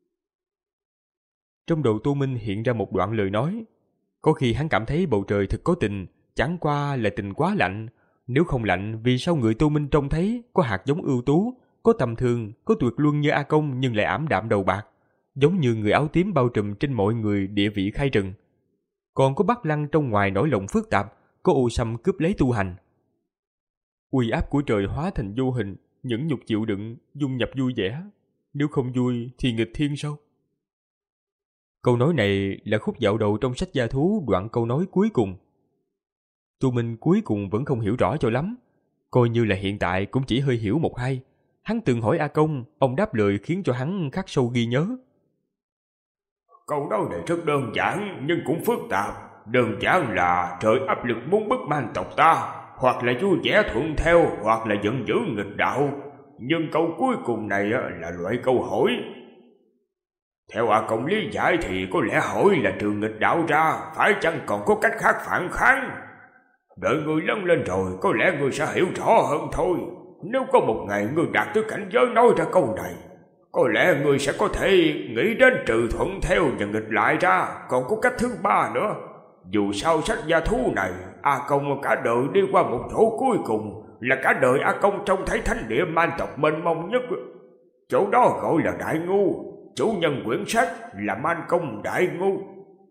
Trong đầu Tô Minh hiện ra một đoạn lời nói. Có khi hắn cảm thấy bầu trời thật có tình, chẳng qua là tình quá lạnh. Nếu không lạnh, vì sao người Tô Minh trông thấy có hạt giống ưu tú, có tầm thường, có tuyệt luân như A Công nhưng lại ảm đạm đầu bạc, giống như người áo tím bao trùm trên mọi người địa vị khai trần. Còn có Bắc Lăng trong ngoài nỗi lòng phức tạp, có Ô Sâm cướp lấy tu hành. Uy áp của trời hóa thành vô hình, nhẫn nhục chịu đựng, dung nhập vui vẻ. Nếu không vui thì nghịch thiên sao? Câu nói này là khúc dạo đầu trong sách gia thú, đoạn câu nói cuối cùng. Tô Minh cuối cùng vẫn không hiểu rõ cho lắm, coi như là hiện tại cũng chỉ hơi hiểu một hai. Hắn từng hỏi A Công, ông đáp lời khiến cho hắn khắc sâu ghi nhớ. Câu nói này rất đơn giản nhưng cũng phức tạp. Đơn giản là trời áp lực muốn bức man tộc ta, hoặc là vui vẻ thuận theo, hoặc là giận dữ nghịch đạo. Nhưng câu cuối cùng này là loại câu hỏi. Theo A Công lý giải thì có lẽ hỏi là trừ nghịch đạo ra, phải chăng còn có cách khác phản kháng? Đợi người lớn lên rồi, có lẽ người sẽ hiểu rõ hơn thôi. Nếu có một ngày người đạt tới cảnh giới nói ra câu này, có lẽ người sẽ có thể nghĩ đến trừ thuận theo và nghịch lại ra, còn có cách thứ ba nữa. Dù sao sách gia thú này, A Công cả đời đi qua một chỗ cuối cùng, là cả đời A Công trông thấy thánh địa man tộc mênh mông nhất. Chỗ đó gọi là Đại Ngu, chủ nhân quyển sách là Man Công Đại Ngu.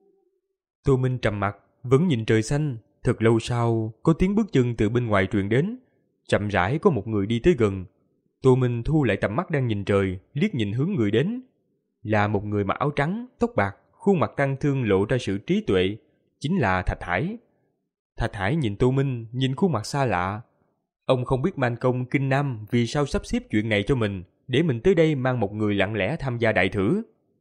Tô Minh trầm mặt, vẫn nhìn trời xanh. Thật lâu sau, có tiếng bước chân từ bên ngoài truyền đến. Chậm rãi có một người đi tới gần. Tô Minh thu lại tầm mắt đang nhìn trời, liếc nhìn hướng người đến. Là một người mặc áo trắng, tóc bạc, khuôn mặt tang thương lộ ra sự trí tuệ. Chính là Thạch Hải. Thạch Hải nhìn Tô Minh, nhìn khuôn mặt xa lạ. Ông không biết Man Công Kinh Nam vì sao sắp xếp chuyện này cho mình, để mình tới đây mang một người lặng lẽ tham gia đại thử.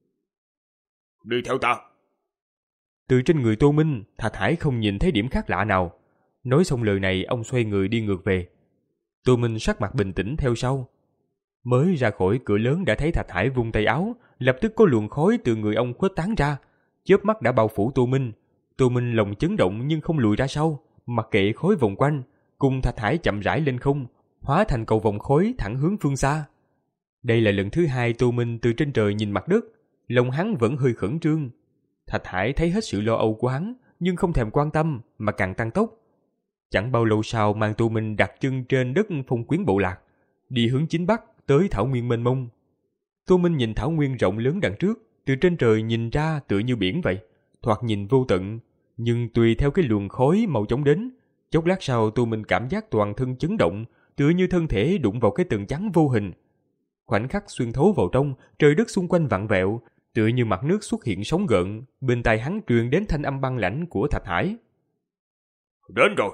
Đi theo ta. Từ trên người Tô Minh, Thạch Hải không nhìn thấy điểm khác lạ nào. Nói xong lời này, ông xoay người đi ngược về. Tô Minh sắc mặt bình tĩnh theo sau. Mới ra khỏi cửa lớn đã thấy Thạch Hải vung tay áo, lập tức có luồng khói từ người ông khuếch tán ra, chớp mắt đã bao phủ Tô Minh. Tô Minh lòng chấn động nhưng không lùi ra sau, mặc kệ khói vòng quanh, cùng Thạch Hải chậm rãi lên không, hóa thành cầu vòng khói thẳng hướng phương xa. Đây là lần thứ hai Tô Minh từ trên trời nhìn mặt đất, lòng hắn vẫn hơi khẩn trương. Thạch Hải thấy hết sự lo âu của hắn, nhưng không thèm quan tâm mà càng tăng tốc. Chẳng bao lâu sau mang Tô Minh đặt chân trên đất Phong Quyến bộ lạc, đi hướng chính bắc tới thảo nguyên mênh mông. Tô Minh nhìn thảo nguyên rộng lớn đằng trước, từ trên trời nhìn ra tựa như biển vậy, thoạt nhìn vô tận, nhưng tùy theo cái luồng khói màu chóng đến, chốc lát sau Tô Minh cảm giác toàn thân chấn động, tựa như thân thể đụng vào cái tường trắng vô hình. Khoảnh khắc xuyên thấu vào trong, trời đất xung quanh vặn vẹo, tựa như mặt nước xuất hiện sóng gợn, bên tai hắn truyền đến thanh âm băng lãnh của Thạch Hải. Đến rồi.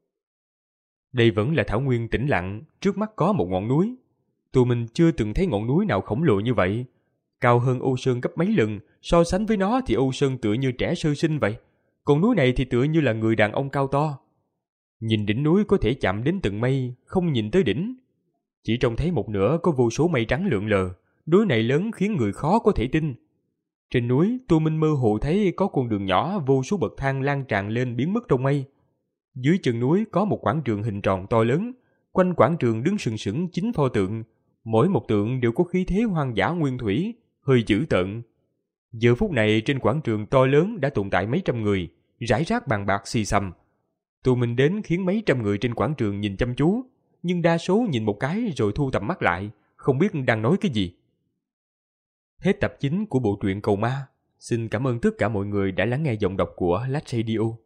Đây vẫn là thảo nguyên tĩnh lặng, trước mắt có một ngọn núi. Tô Minh chưa từng thấy ngọn núi nào khổng lồ như vậy, cao hơn Âu Sơn gấp mấy lần, so sánh với nó thì Âu Sơn tựa như trẻ sơ sinh vậy, còn núi này thì tựa như là người đàn ông cao to. Nhìn đỉnh núi có thể chạm đến tận mây, không nhìn tới đỉnh. Chỉ trông thấy một nửa có vô số mây trắng lượn lờ, núi này lớn khiến người khó có thể tin. Trên núi, Tô Minh mơ hồ thấy có con đường nhỏ vô số bậc thang lan tràn lên biến mất trong mây. Dưới chân núi có một quảng trường hình tròn to lớn, quanh quảng trường đứng sừng sững chín pho tượng, mỗi một tượng đều có khí thế hoang dã nguyên thủy, hơi dữ tợn. Giờ phút này trên quảng trường to lớn đã tồn tại mấy trăm người, rải rác bàn bạc xì xầm. Tô Minh đến khiến mấy trăm người trên quảng trường nhìn chăm chú, nhưng đa số nhìn một cái rồi thu tầm mắt lại, không biết đang nói cái gì. Hết tập chín của bộ truyện Cầu Ma. Xin cảm ơn tất cả mọi người đã lắng nghe giọng đọc của Lách Radio.